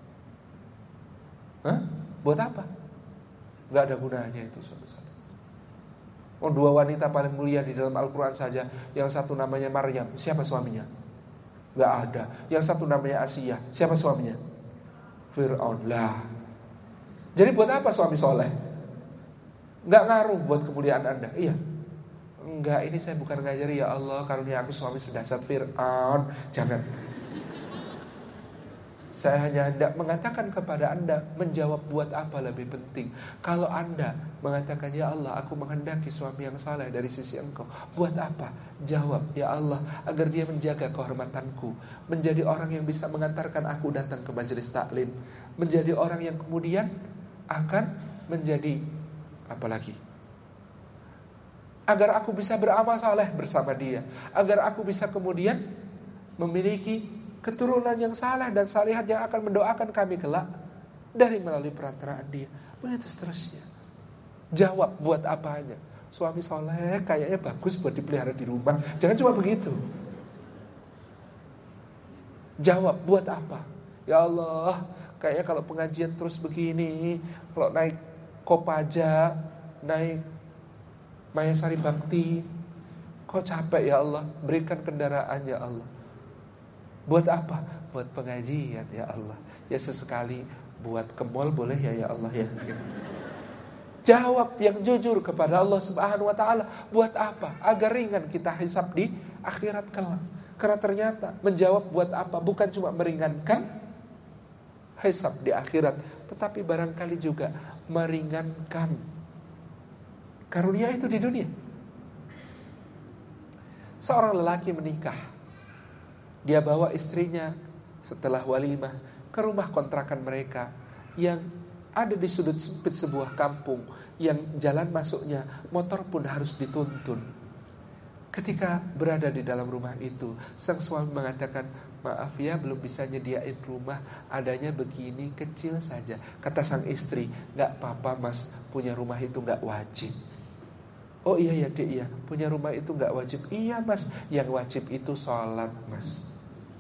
Hah? Buat apa? Gak ada gunanya itu suami saleh. Oh, 2 wanita paling mulia di dalam Al-Quran saja, yang satu namanya Maryam, siapa suaminya? Gak ada. Yang satu namanya Asia, siapa suaminya? Fir'aun lah. Jadi buat apa suami soleh? Gak ngaruh buat kemuliaan Anda. Iya. Enggak, ini saya bukan ngajari ya Allah karunia aku suami sedasat Fir'aun. Jangan. Saya hanya hendak mengatakan kepada Anda, menjawab buat apa lebih penting. Kalau Anda mengatakan, ya Allah aku menghendaki suami yang saleh dari sisi Engkau, buat apa? Jawab, ya Allah agar dia menjaga kehormatanku, menjadi orang yang bisa mengantarkan aku datang ke majelis taklim, menjadi orang yang kemudian akan menjadi apa lagi? Agar aku bisa beramal saleh bersama dia, agar aku bisa kemudian memiliki keturunan yang saleh dan salihat yang akan mendoakan kami kelak dari melalui perantaraan dia. Begitu seterusnya. Jawab buat apanya. Suami soleh kayaknya bagus buat dipelihara di rumah. Jangan cuma begitu. Jawab buat apa. Ya Allah, kayaknya kalau pengajian terus begini, kalau naik Kopaja, naik Mayasari Bakti. Kok capek ya Allah, berikan kendaraan ya Allah. Buat apa? Buat pengajian ya Allah. Ya sesekali buat ke mall boleh ya Allah ya. Gitu. Jawab yang jujur kepada Allah Subhanahu wa taala. Buat apa? Agar ringan kita hisab di akhirat kelak. Karena ternyata menjawab buat apa bukan cuma meringankan hisab di akhirat, tetapi barangkali juga meringankan karunia itu di dunia. Seorang lelaki menikah. Dia bawa istrinya setelah walimah ke rumah kontrakan mereka yang ada di sudut sempit sebuah kampung, yang jalan masuknya motor pun harus dituntun. Ketika berada di dalam rumah itu, sang suami mengatakan, maaf ya belum bisa nyediain rumah, adanya begini kecil saja. Kata sang istri, gak apa-apa mas, punya rumah itu gak wajib. Oh iya ya dek ya, punya rumah itu gak wajib. Iya mas, yang wajib itu sholat mas.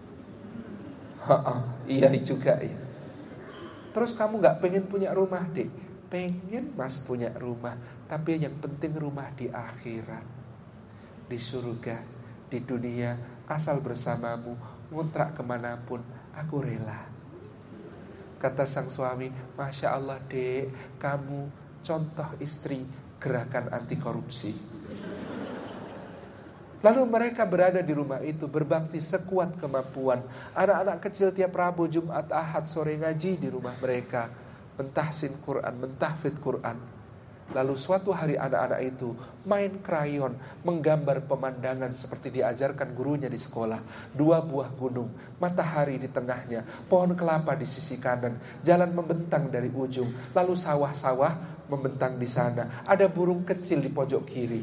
Iya juga ya. Terus kamu gak pengen punya rumah dek? Pengen mas punya rumah, tapi yang penting rumah di akhirat, di surga, di dunia, asal bersamamu, ngontrak kemanapun, aku rela. Kata sang suami, Masya Allah dek, kamu contoh istri gerakan anti korupsi. Lalu mereka berada di rumah itu, berbakti sekuat kemampuan. Anak-anak kecil tiap Rabu, Jumat, Ahad sore ngaji di rumah mereka, mentahsin Quran, mentahfidz Quran. Lalu suatu hari anak-anak itu main krayon, menggambar pemandangan seperti diajarkan gurunya di sekolah. 2 buah gunung, matahari di tengahnya, pohon kelapa di sisi kanan, jalan membentang dari ujung, lalu sawah-sawah membentang di sana. Ada burung kecil di pojok kiri.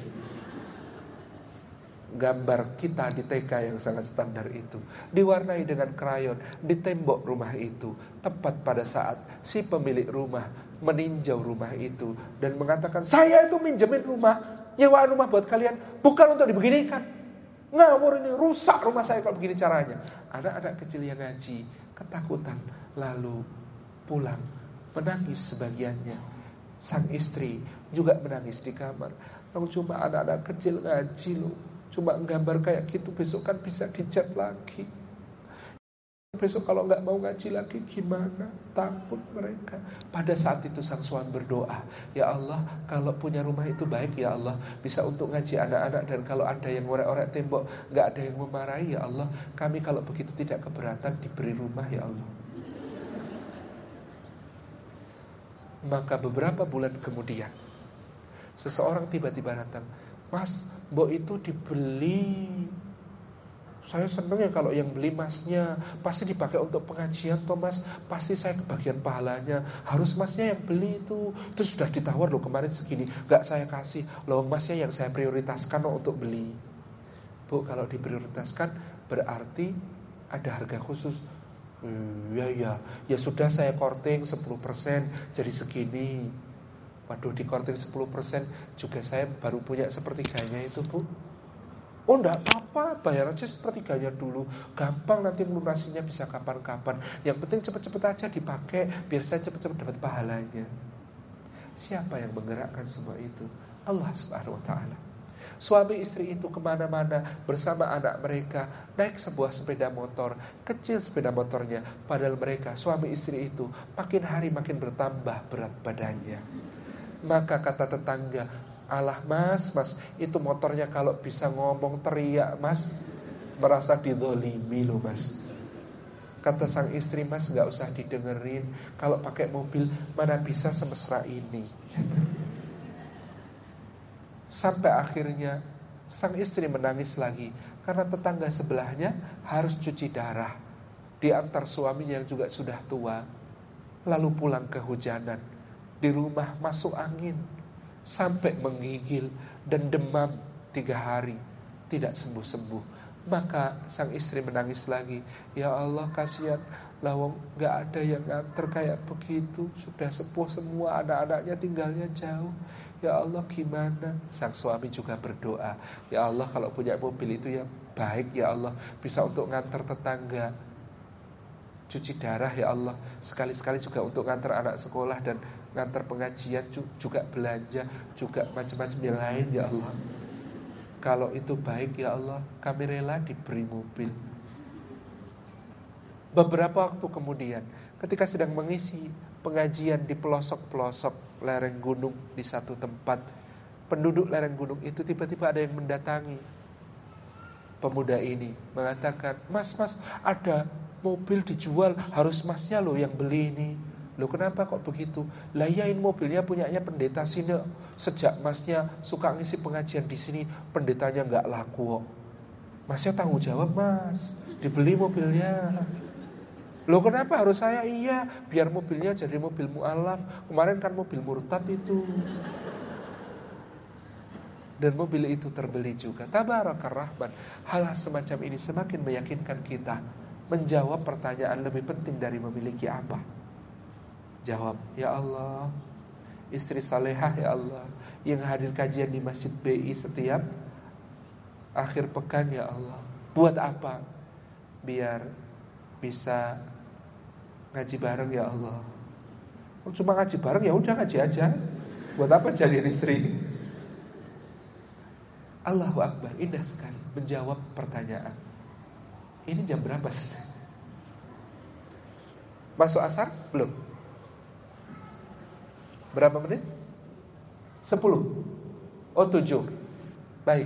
Gambar kita di TK yang sangat standar itu diwarnai dengan krayon di tembok rumah itu, tepat pada saat si pemilik rumah meninjau rumah itu dan mengatakan, saya itu minjemin rumah, nyewaan rumah buat kalian, bukan untuk dibeginikan. Ngawur ini, rusak rumah saya kalau begini caranya. Anak-anak kecil yang ngaji ketakutan, lalu pulang menangis sebagiannya. Sang istri juga menangis di kamar. Namun cuma anak-anak kecil ngaji loh, cuma gambar kayak gitu, besok kan bisa dicat lagi. Besok kalau nggak mau ngaji lagi gimana? Takut mereka. Pada saat itu sang suami berdoa, ya Allah, kalau punya rumah itu baik ya Allah, bisa untuk ngaji anak-anak, dan kalau ada yang ngorek-ngorek tembok, nggak ada yang memarahi ya Allah, kami kalau begitu tidak keberatan diberi rumah ya Allah. Maka beberapa bulan kemudian, seseorang tiba-tiba datang, Mas, mbok itu dibeli. Saya seneng ya kalau yang beli masnya, pasti dipakai untuk pengajian toh mas, pasti saya kebagian pahalanya. Harus masnya yang beli itu. Terus sudah ditawar loh kemarin segini, gak saya kasih. Loh masnya yang saya prioritaskan loh untuk beli. Bu, kalau diprioritaskan berarti ada harga khusus. Ya sudah saya korting 10% jadi segini. Waduh, di korting 10% juga saya baru punya sepertiganya itu bu. Oh enggak apa-apa, bayar aja sepertiganya dulu, gampang nanti melunasinya bisa kapan-kapan. Yang penting cepet-cepet aja dipakai, biar saya cepet-cepet dapat pahalanya. Siapa yang menggerakkan semua itu? Allah Subhanahu wa ta'ala. Suami istri itu kemana-mana bersama anak mereka, naik sebuah sepeda motor, kecil sepeda motornya. Padahal mereka, suami istri itu, makin hari makin bertambah berat badannya. Maka kata tetangga, alah mas, itu motornya kalau bisa ngomong teriak mas, merasa dizolimi loh mas. Kata sang istri, mas gak usah didengerin, kalau pakai mobil mana bisa semesra ini gitu. Sampai akhirnya sang istri menangis lagi karena tetangga sebelahnya harus cuci darah, diantar suaminya yang juga sudah tua, lalu pulang kehujanan, di rumah masuk angin, sampai menggigil dan demam 3 hari, tidak sembuh-sembuh. Maka sang istri menangis lagi, ya Allah kasihan, lawang gak ada yang nganter kayak begitu, sudah sepuh semua, anak-anaknya tinggalnya jauh. Ya Allah gimana? Sang suami juga berdoa, ya Allah kalau punya mobil itu ya baik ya Allah, bisa untuk nganter tetangga. cuci darah ya Allah, sekali-sekali juga untuk ngantar anak sekolah dan ngantar pengajian, juga belanja, juga macam-macam yang lain ya Allah. Kalau itu baik ya Allah, kami rela diberi mobil. Beberapa waktu kemudian, ketika sedang mengisi pengajian di pelosok-pelosok lereng gunung di satu tempat, penduduk lereng gunung itu tiba-tiba ada yang mendatangi pemuda ini, mengatakan, "Mas, ada mobil dijual, harus masnya loh yang beli ini." Loh, kenapa kok begitu? Lah ya, ini mobilnya punyanya pendeta sini. Sejak masnya suka ngisi pengajian di sini, pendetanya nggak laku kok. Masnya tanggung jawab, Mas, dibeli mobilnya. Loh, kenapa harus saya? Iya, biar mobilnya jadi mobil mu'alaf. Kemarin kan mobil murtad itu. Dan mobil itu terbeli juga. Tabarakar Rahman. Hal semacam ini semakin meyakinkan kita menjawab pertanyaan lebih penting dari memiliki apa. Jawab, ya Allah, istri salehah ya Allah, yang hadir kajian di Masjid BI setiap akhir pekan ya Allah. Buat apa? Biar bisa ngaji bareng ya Allah. Cuma ngaji bareng ya udah, ngaji aja. Buat apa jadiin istri? Allahu Akbar, indah sekali menjawab pertanyaan. Ini jam berapa sih? Masuk asar? Belum. Berapa menit? 10. Oh, 7. Baik.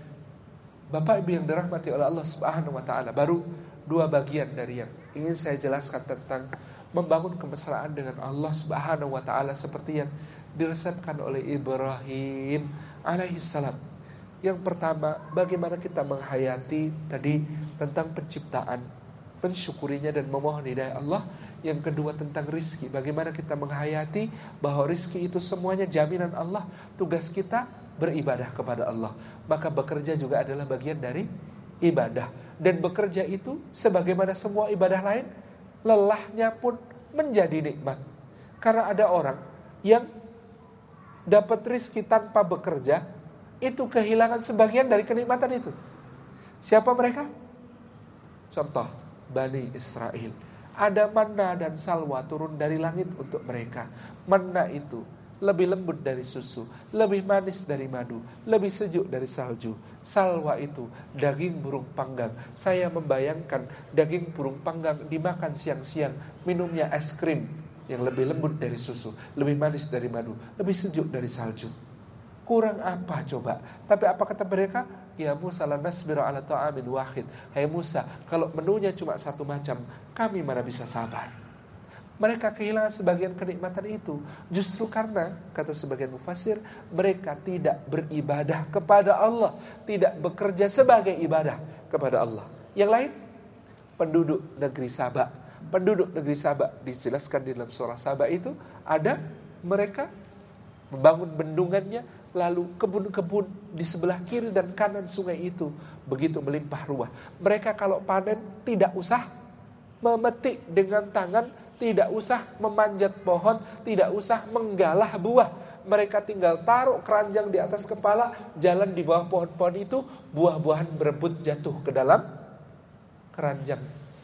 Bapak Ibu yang dirahmati oleh Allah Subhanahu wa taala, baru 2 bagian dari yang ingin saya jelaskan tentang membangun kemesraan dengan Allah Subhanahu wa taala seperti yang diresepkan oleh Ibrahim alaihissalam. Yang pertama, bagaimana kita menghayati tadi tentang penciptaan, mensyukurinya dan memohon hidayah Allah. Yang kedua tentang rizki, bagaimana kita menghayati bahwa rizki itu semuanya jaminan Allah. Tugas kita beribadah kepada Allah. Maka bekerja juga adalah bagian dari ibadah. Dan bekerja itu sebagaimana semua ibadah lain, lelahnya pun menjadi nikmat. Karena ada orang yang dapat rizki tanpa bekerja, itu kehilangan sebagian dari kenikmatan itu. Siapa mereka? Contoh, Bani Israel. Ada manna dan salwa turun dari langit untuk mereka. Manna itu lebih lembut dari susu, lebih manis dari madu, lebih sejuk dari salju. Salwa itu daging burung panggang. Saya membayangkan daging burung panggang dimakan siang-siang, minumnya es krim yang lebih lembut dari susu, lebih manis dari madu, lebih sejuk dari salju. Kurang apa coba? Tapi apa kata mereka? Ya Musa, la nasbiru ala ta'amin wahid. Hai Musa, kalau menunya cuma satu macam, kami mana bisa sabar. Mereka kehilangan sebagian kenikmatan itu justru karena, kata sebagian mufassir, mereka tidak beribadah kepada Allah, tidak bekerja sebagai ibadah kepada Allah. Yang lain, penduduk negeri Saba. Penduduk negeri Saba dijelaskan di dalam surah Saba itu ada mereka membangun bendungannya, lalu kebun-kebun di sebelah kiri dan kanan sungai itu begitu melimpah ruah. Mereka kalau panen tidak usah memetik dengan tangan, tidak usah memanjat pohon, tidak usah menggalah buah. Mereka tinggal taruh keranjang di atas kepala, jalan di bawah pohon-pohon itu, buah-buahan berebut jatuh ke dalam keranjang.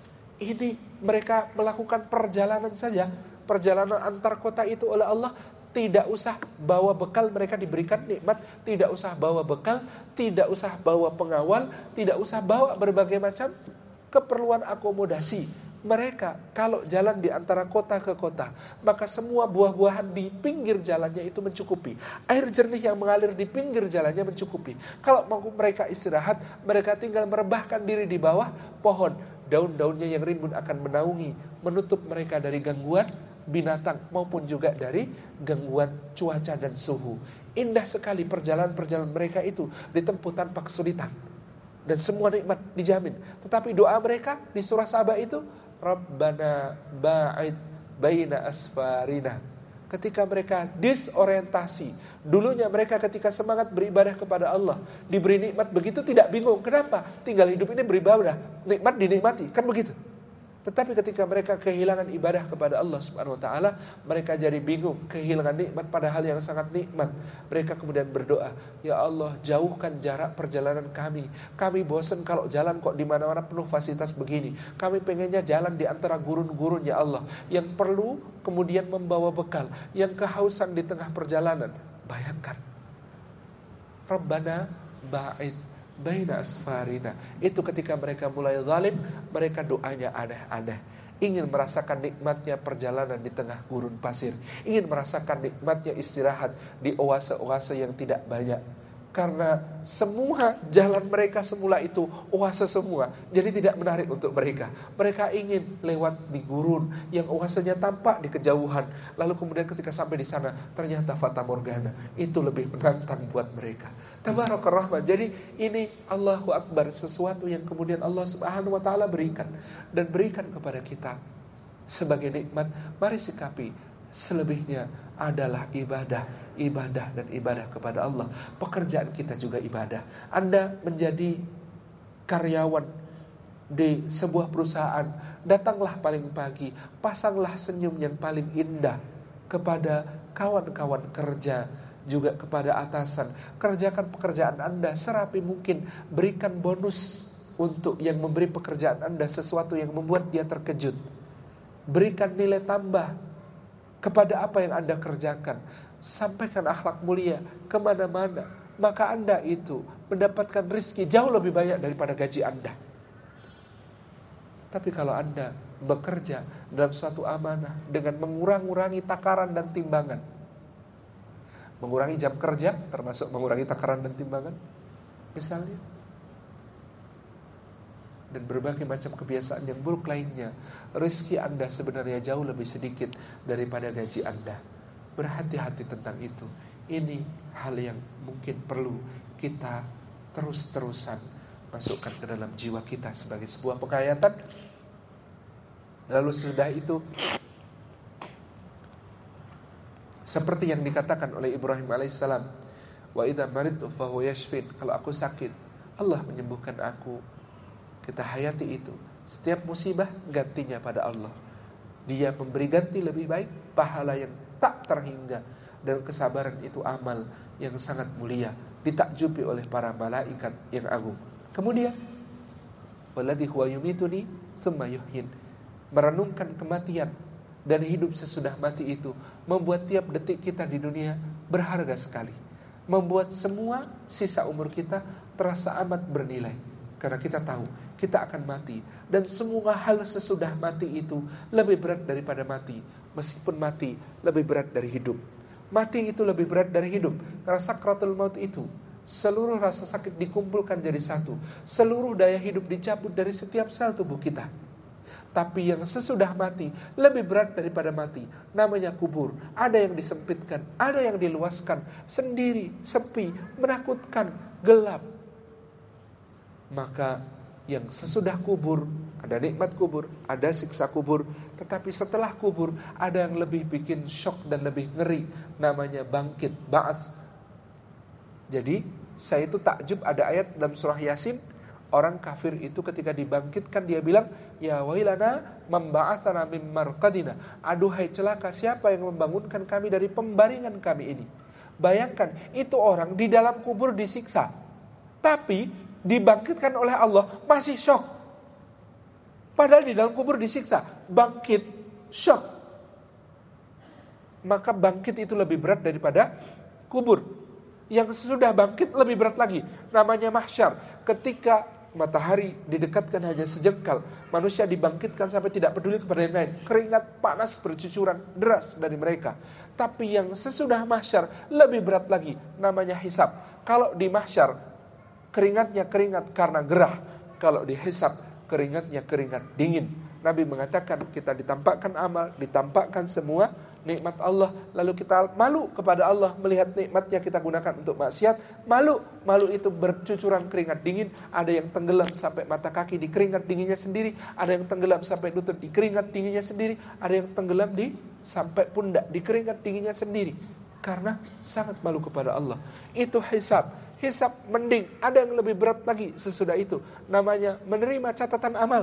Ini mereka melakukan perjalanan saja, perjalanan antar kota itu oleh Allah. Tidak usah bawa bekal, mereka diberikan nikmat. Tidak usah bawa bekal, tidak usah bawa pengawal, tidak usah bawa berbagai macam keperluan akomodasi. Mereka kalau jalan di antara kota ke kota, maka semua buah-buahan di pinggir jalannya itu mencukupi. Air jernih yang mengalir di pinggir jalannya mencukupi. Kalau mau mereka istirahat, mereka tinggal merebahkan diri di bawah pohon. Daun-daunnya yang rimbun akan menaungi, menutup mereka dari gangguan binatang maupun juga dari gangguan cuaca dan suhu. Indah sekali perjalanan-perjalanan mereka itu ditempuh tanpa kesulitan. Dan semua nikmat dijamin. Tetapi doa mereka di surah Saba itu, Rabbana ba'id baina asfarina. Ketika mereka disorientasi. Dulunya mereka ketika semangat beribadah kepada Allah, diberi nikmat begitu tidak bingung. Kenapa? Tinggal hidup ini beribadah, nikmat dinikmati. Kan begitu. Tetapi ketika mereka kehilangan ibadah kepada Allah Subhanahu wa taala, mereka jadi bingung, kehilangan nikmat padahal yang sangat nikmat. Mereka kemudian berdoa, "Ya Allah, jauhkan jarak perjalanan kami. Kami bosan kalau jalan kok di mana-mana penuh fasilitas begini. Kami pengennya jalan di antara gurun-gurun ya Allah, yang perlu kemudian membawa bekal, yang kehausan di tengah perjalanan." Bayangkan. Rabbana ba'id baina asfarina. Itu ketika mereka mulai zalim, mereka doanya aneh-aneh. Ingin merasakan nikmatnya perjalanan di tengah gurun pasir, ingin merasakan nikmatnya istirahat di oase-oase yang tidak banyak. Karena semua jalan mereka semula itu oase semua, jadi tidak menarik untuk mereka. Mereka ingin lewat di gurun yang oasenya tampak di kejauhan. Lalu kemudian ketika sampai di sana ternyata fata morgana. Itu lebih menantang buat mereka. Tabarakar Rahman. Jadi ini Allahu Akbar, sesuatu yang kemudian Allah Subhanahu wa taala berikan dan berikan kepada kita sebagai nikmat. Mari sikapi, selebihnya adalah ibadah dan ibadah kepada Allah. Pekerjaan kita juga ibadah. Anda menjadi karyawan di sebuah perusahaan, datanglah paling pagi, pasanglah senyum yang paling indah kepada kawan-kawan kerja, juga kepada atasan. Kerjakan pekerjaan Anda serapi mungkin. Berikan bonus untuk yang memberi pekerjaan Anda sesuatu yang membuat dia terkejut. Berikan nilai tambah kepada apa yang Anda kerjakan. Sampaikan akhlak mulia kemana-mana. Maka Anda itu mendapatkan rezeki jauh lebih banyak daripada gaji Anda. Tapi kalau Anda bekerja dalam suatu amanah dengan mengurangi takaran dan timbangan, mengurangi jam kerja termasuk mengurangi takaran dan timbangan misalnya, dan berbagai macam kebiasaan yang buruk lainnya, rezeki Anda sebenarnya jauh lebih sedikit daripada gaji Anda. Berhati-hati tentang itu. Ini hal yang mungkin perlu kita terus-terusan masukkan ke dalam jiwa kita sebagai sebuah penghayatan. Lalu sudah itu, seperti yang dikatakan oleh Ibrahim alaihissalam, wa idza maridtu fa huwa yashfin. Kalau aku sakit, Allah menyembuhkan aku. Kita hayati itu. Setiap musibah gantinya pada Allah. Dia memberi ganti lebih baik, pahala yang tak terhingga, dan kesabaran itu amal yang sangat mulia, ditakjubi oleh para malaikat yang agung. Kemudian, walladzi huwa yumituni tsumma yuhyin. Merenungkan kematian dan hidup sesudah mati itu membuat tiap detik kita di dunia berharga sekali. Membuat semua sisa umur kita terasa amat bernilai. Karena kita tahu kita akan mati, dan semua hal sesudah mati itu lebih berat daripada mati. Meskipun mati lebih berat dari hidup. Mati itu lebih berat dari hidup. Karena sakratul maut itu, seluruh rasa sakit dikumpulkan jadi satu. Seluruh daya hidup dicabut dari setiap sel tubuh kita. Tapi yang sesudah mati lebih berat daripada mati, namanya kubur. Ada yang disempitkan, ada yang diluaskan, sendiri, sepi, menakutkan, gelap. Maka yang sesudah kubur, ada nikmat kubur, ada siksa kubur. Tetapi setelah kubur, ada yang lebih bikin syok dan lebih ngeri, namanya bangkit, ba'ats. Jadi saya itu takjub, ada ayat dalam surah Yasin, orang kafir itu ketika dibangkitkan dia bilang, ya wailana memba'athana mim marqadina. Aduhai celaka, siapa yang membangunkan kami dari pembaringan kami ini. Bayangkan, itu orang di dalam kubur disiksa, tapi dibangkitkan oleh Allah masih syok. Padahal di dalam kubur disiksa, bangkit, syok. Maka bangkit itu lebih berat daripada kubur. Yang sesudah bangkit lebih berat lagi, namanya mahsyar. Ketika matahari didekatkan hanya sejengkal, manusia dibangkitkan sampai tidak peduli kepada yang lain. Keringat panas bercucuran deras dari mereka. Tapi yang sesudah mahsyar lebih berat lagi, namanya hisab. Kalau di mahsyar keringatnya keringat karena gerah, kalau dihisab keringatnya keringat dingin. Nabi mengatakan kita ditampakkan amal, ditampakkan semua nikmat Allah, lalu kita malu kepada Allah melihat nikmatnya kita gunakan untuk maksiat. Malu itu bercucuran keringat dingin. Ada yang tenggelam sampai mata kaki di keringat dinginnya sendiri, ada yang tenggelam sampai lutut di keringat dinginnya sendiri, ada yang tenggelam di sampai pundak di keringat dinginnya sendiri, karena sangat malu kepada Allah. Itu hisab. Hisab mending, ada yang lebih berat lagi sesudah itu, namanya menerima catatan amal.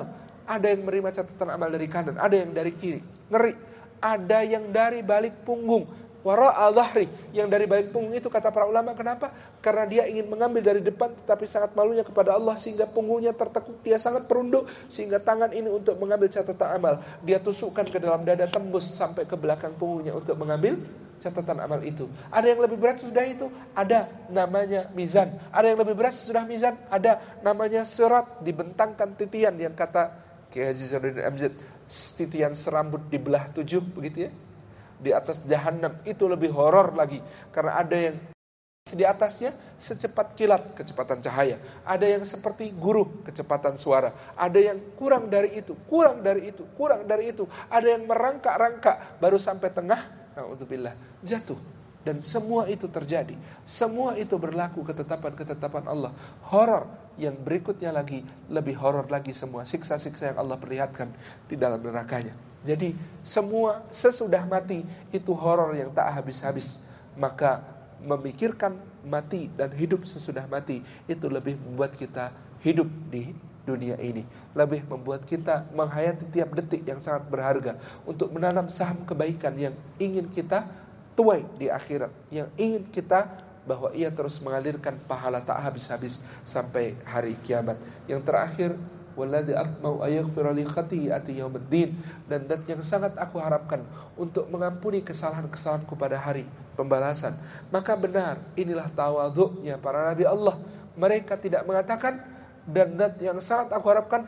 Ada yang menerima catatan amal dari kanan, ada yang dari kiri. Ngeri. Ada yang dari balik punggung, wara'a dhahri, yang dari balik punggung itu kata para ulama, kenapa? Karena dia ingin mengambil dari depan tetapi sangat malunya kepada Allah sehingga punggungnya tertekuk, dia sangat perunduk sehingga tangan ini untuk mengambil catatan amal dia tusukkan ke dalam dada, tembus sampai ke belakang punggungnya untuk mengambil catatan amal itu. Ada yang lebih berat sudah itu, ada namanya mizan. Ada yang lebih berat sudah mizan, ada namanya sirat, dibentangkan titian yang kata Kiai Haji Zainuddin MZ, titian serambut dibelah 7 begitu ya. Di atas jahanam itu lebih horor lagi karena ada yang di atasnya secepat kilat kecepatan cahaya, ada yang seperti guru kecepatan suara, ada yang kurang dari itu, kurang dari itu, kurang dari itu, ada yang merangkak-rangkak baru sampai tengah, naudzubillah, jatuh. Dan semua itu terjadi, semua itu berlaku ketetapan-ketetapan Allah. Horor yang berikutnya lagi, lebih horor lagi semua siksa-siksa yang Allah perlihatkan di dalam nerakanya. Jadi semua sesudah mati itu horor yang tak habis-habis. Maka memikirkan mati dan hidup sesudah mati itu lebih membuat kita hidup di dunia ini, lebih membuat kita menghayati tiap detik yang sangat berharga untuk menanam saham kebaikan yang ingin kita tuai di akhirat, yang ingin kita bahwa ia terus mengalirkan pahala tak habis-habis sampai hari kiamat. Yang terakhir, walladzi atma'u ayaghfira li khati'ati yaumiddin, dan dat yang sangat aku harapkan untuk mengampuni kesalahan-kesalahanku pada hari pembalasan. Maka benar, inilah tawadhu'nya para nabi Allah. Mereka tidak mengatakan, dan dat yang sangat aku harapkan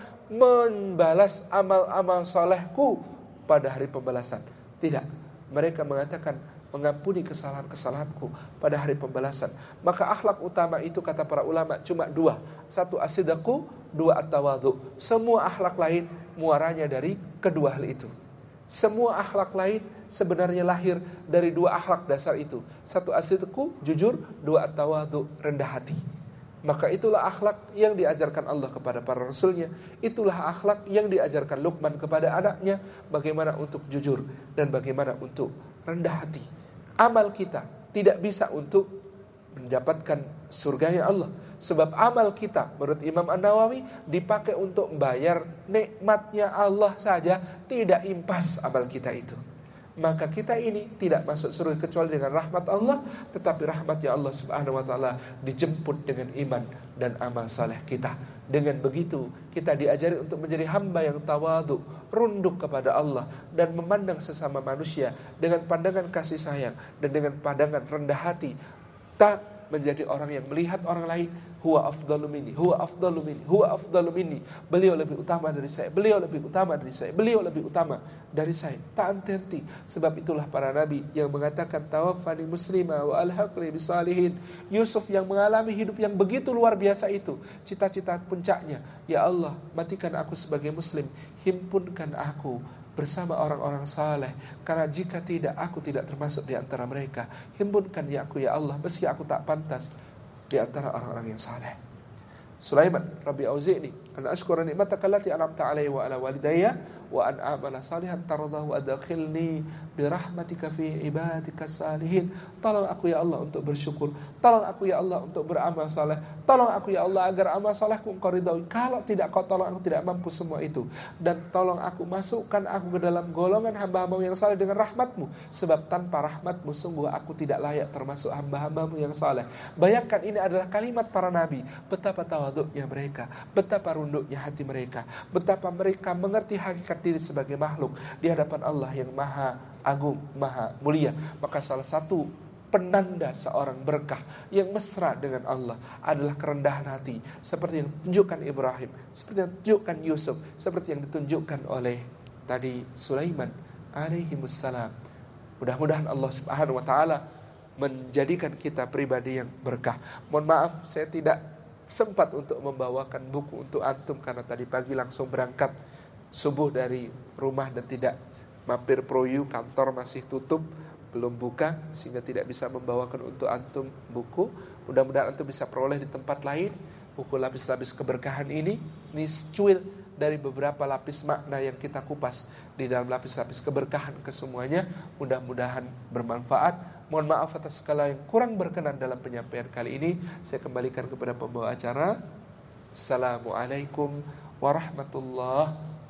membalas amal-amal salehku pada hari pembalasan. Tidak, mereka mengatakan mengampuni kesalahan-kesalahanku pada hari pembalasan. Maka akhlak utama itu kata para ulama cuma 2. 1 as-sidqu, 2 at-tawadhu. Semua akhlak lain muaranya dari kedua hal itu. Semua akhlak lain sebenarnya lahir dari 2 akhlak dasar itu. 1 as-sidqu, jujur, 2 at-tawadhu, rendah hati. Maka itulah akhlak yang diajarkan Allah kepada para rasulnya. Itulah akhlak yang diajarkan Luqman kepada anaknya, bagaimana untuk jujur dan bagaimana untuk rendah hati. Amal kita tidak bisa untuk mendapatkan surganya Allah, sebab amal kita menurut Imam An-Nawawi dipakai untuk membayar nikmatnya Allah saja, tidak impas amal kita itu. Maka kita ini tidak masuk surga kecuali dengan rahmat Allah, tetapi rahmatnya Allah Subhanahu wa taala dijemput dengan iman dan amal saleh kita. Dengan begitu kita diajari untuk menjadi hamba yang tawadhu, runduk kepada Allah dan memandang sesama manusia dengan pandangan kasih sayang dan dengan pandangan rendah hati. Tak menjadi orang yang melihat orang lain, huwa afdalu minni, huwa afdalu minni, huwa afdalu minni. Beliau lebih utama dari saya, beliau lebih utama dari saya, beliau lebih utama dari saya. Tak henti-henti. Sebab itulah para nabi yang mengatakan tawaffani muslima wa alhaqni bisalihin. Yusuf yang mengalami hidup yang begitu luar biasa itu, cita-cita puncaknya, ya Allah, matikan aku sebagai muslim, himpunkan aku bersama orang-orang saleh, karena jika tidak aku tidak termasuk di antara mereka. Himpunkan ya aku ya Allah, meski aku tak pantas di antara orang-orang yang saleh. Sulaiman, Rabbi auzi'ni an ashkura ni'mataka allati an'amta 'alayya wa 'ala walidayya wa an a'mala salihan tardahu wa adkhilni bi rahmatika fi ibadika salihin. Tolong aku ya Allah untuk bersyukur, tolong aku ya Allah untuk beramal saleh, tolong aku ya Allah agar amal salehku Engkau ridhoi. Kalau tidak Kau tolong, aku tidak mampu semua itu. Dan tolong aku, masukkan aku ke dalam golongan hamba-Hamba-Mu yang saleh dengan rahmat-Mu, sebab tanpa rahmat-Mu sungguh aku tidak layak termasuk hamba-Hamba-Mu yang saleh. Bayangkan, ini adalah kalimat para nabi, betapa tawadhu'nya mereka, betapa runduknya hati mereka, betapa mereka mengerti hakikat diri sebagai makhluk di hadapan Allah yang maha agung, maha mulia. Maka salah satu penanda seorang berkah yang mesra dengan Allah adalah kerendahan hati, seperti yang ditunjukkan Ibrahim, seperti yang ditunjukkan Yusuf, seperti yang ditunjukkan oleh tadi Sulaiman alaihimussalam. Mudah-mudahan Allah Subhanahu wa taala menjadikan kita pribadi yang berkah. Mohon maaf saya tidak sempat untuk membawakan buku untuk antum karena tadi pagi langsung berangkat subuh dari rumah dan tidak mampir Proyu, kantor masih tutup, belum buka, sehingga tidak bisa membawakan untuk antum buku. Mudah-mudahan antum bisa peroleh di tempat lain buku lapis-lapis keberkahan ini secuil dari beberapa lapis makna yang kita kupas di dalam lapis-lapis keberkahan kesemuanya. Mudah-mudahan bermanfaat. Mohon maaf atas segala yang kurang berkenan dalam penyampaian kali ini. Saya kembalikan kepada pembawa acara. Assalamualaikum warahmatullahi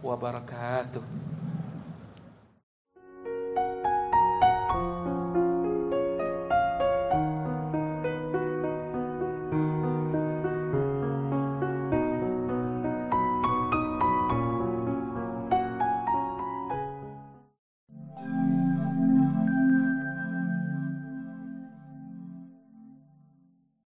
wabarakatuh.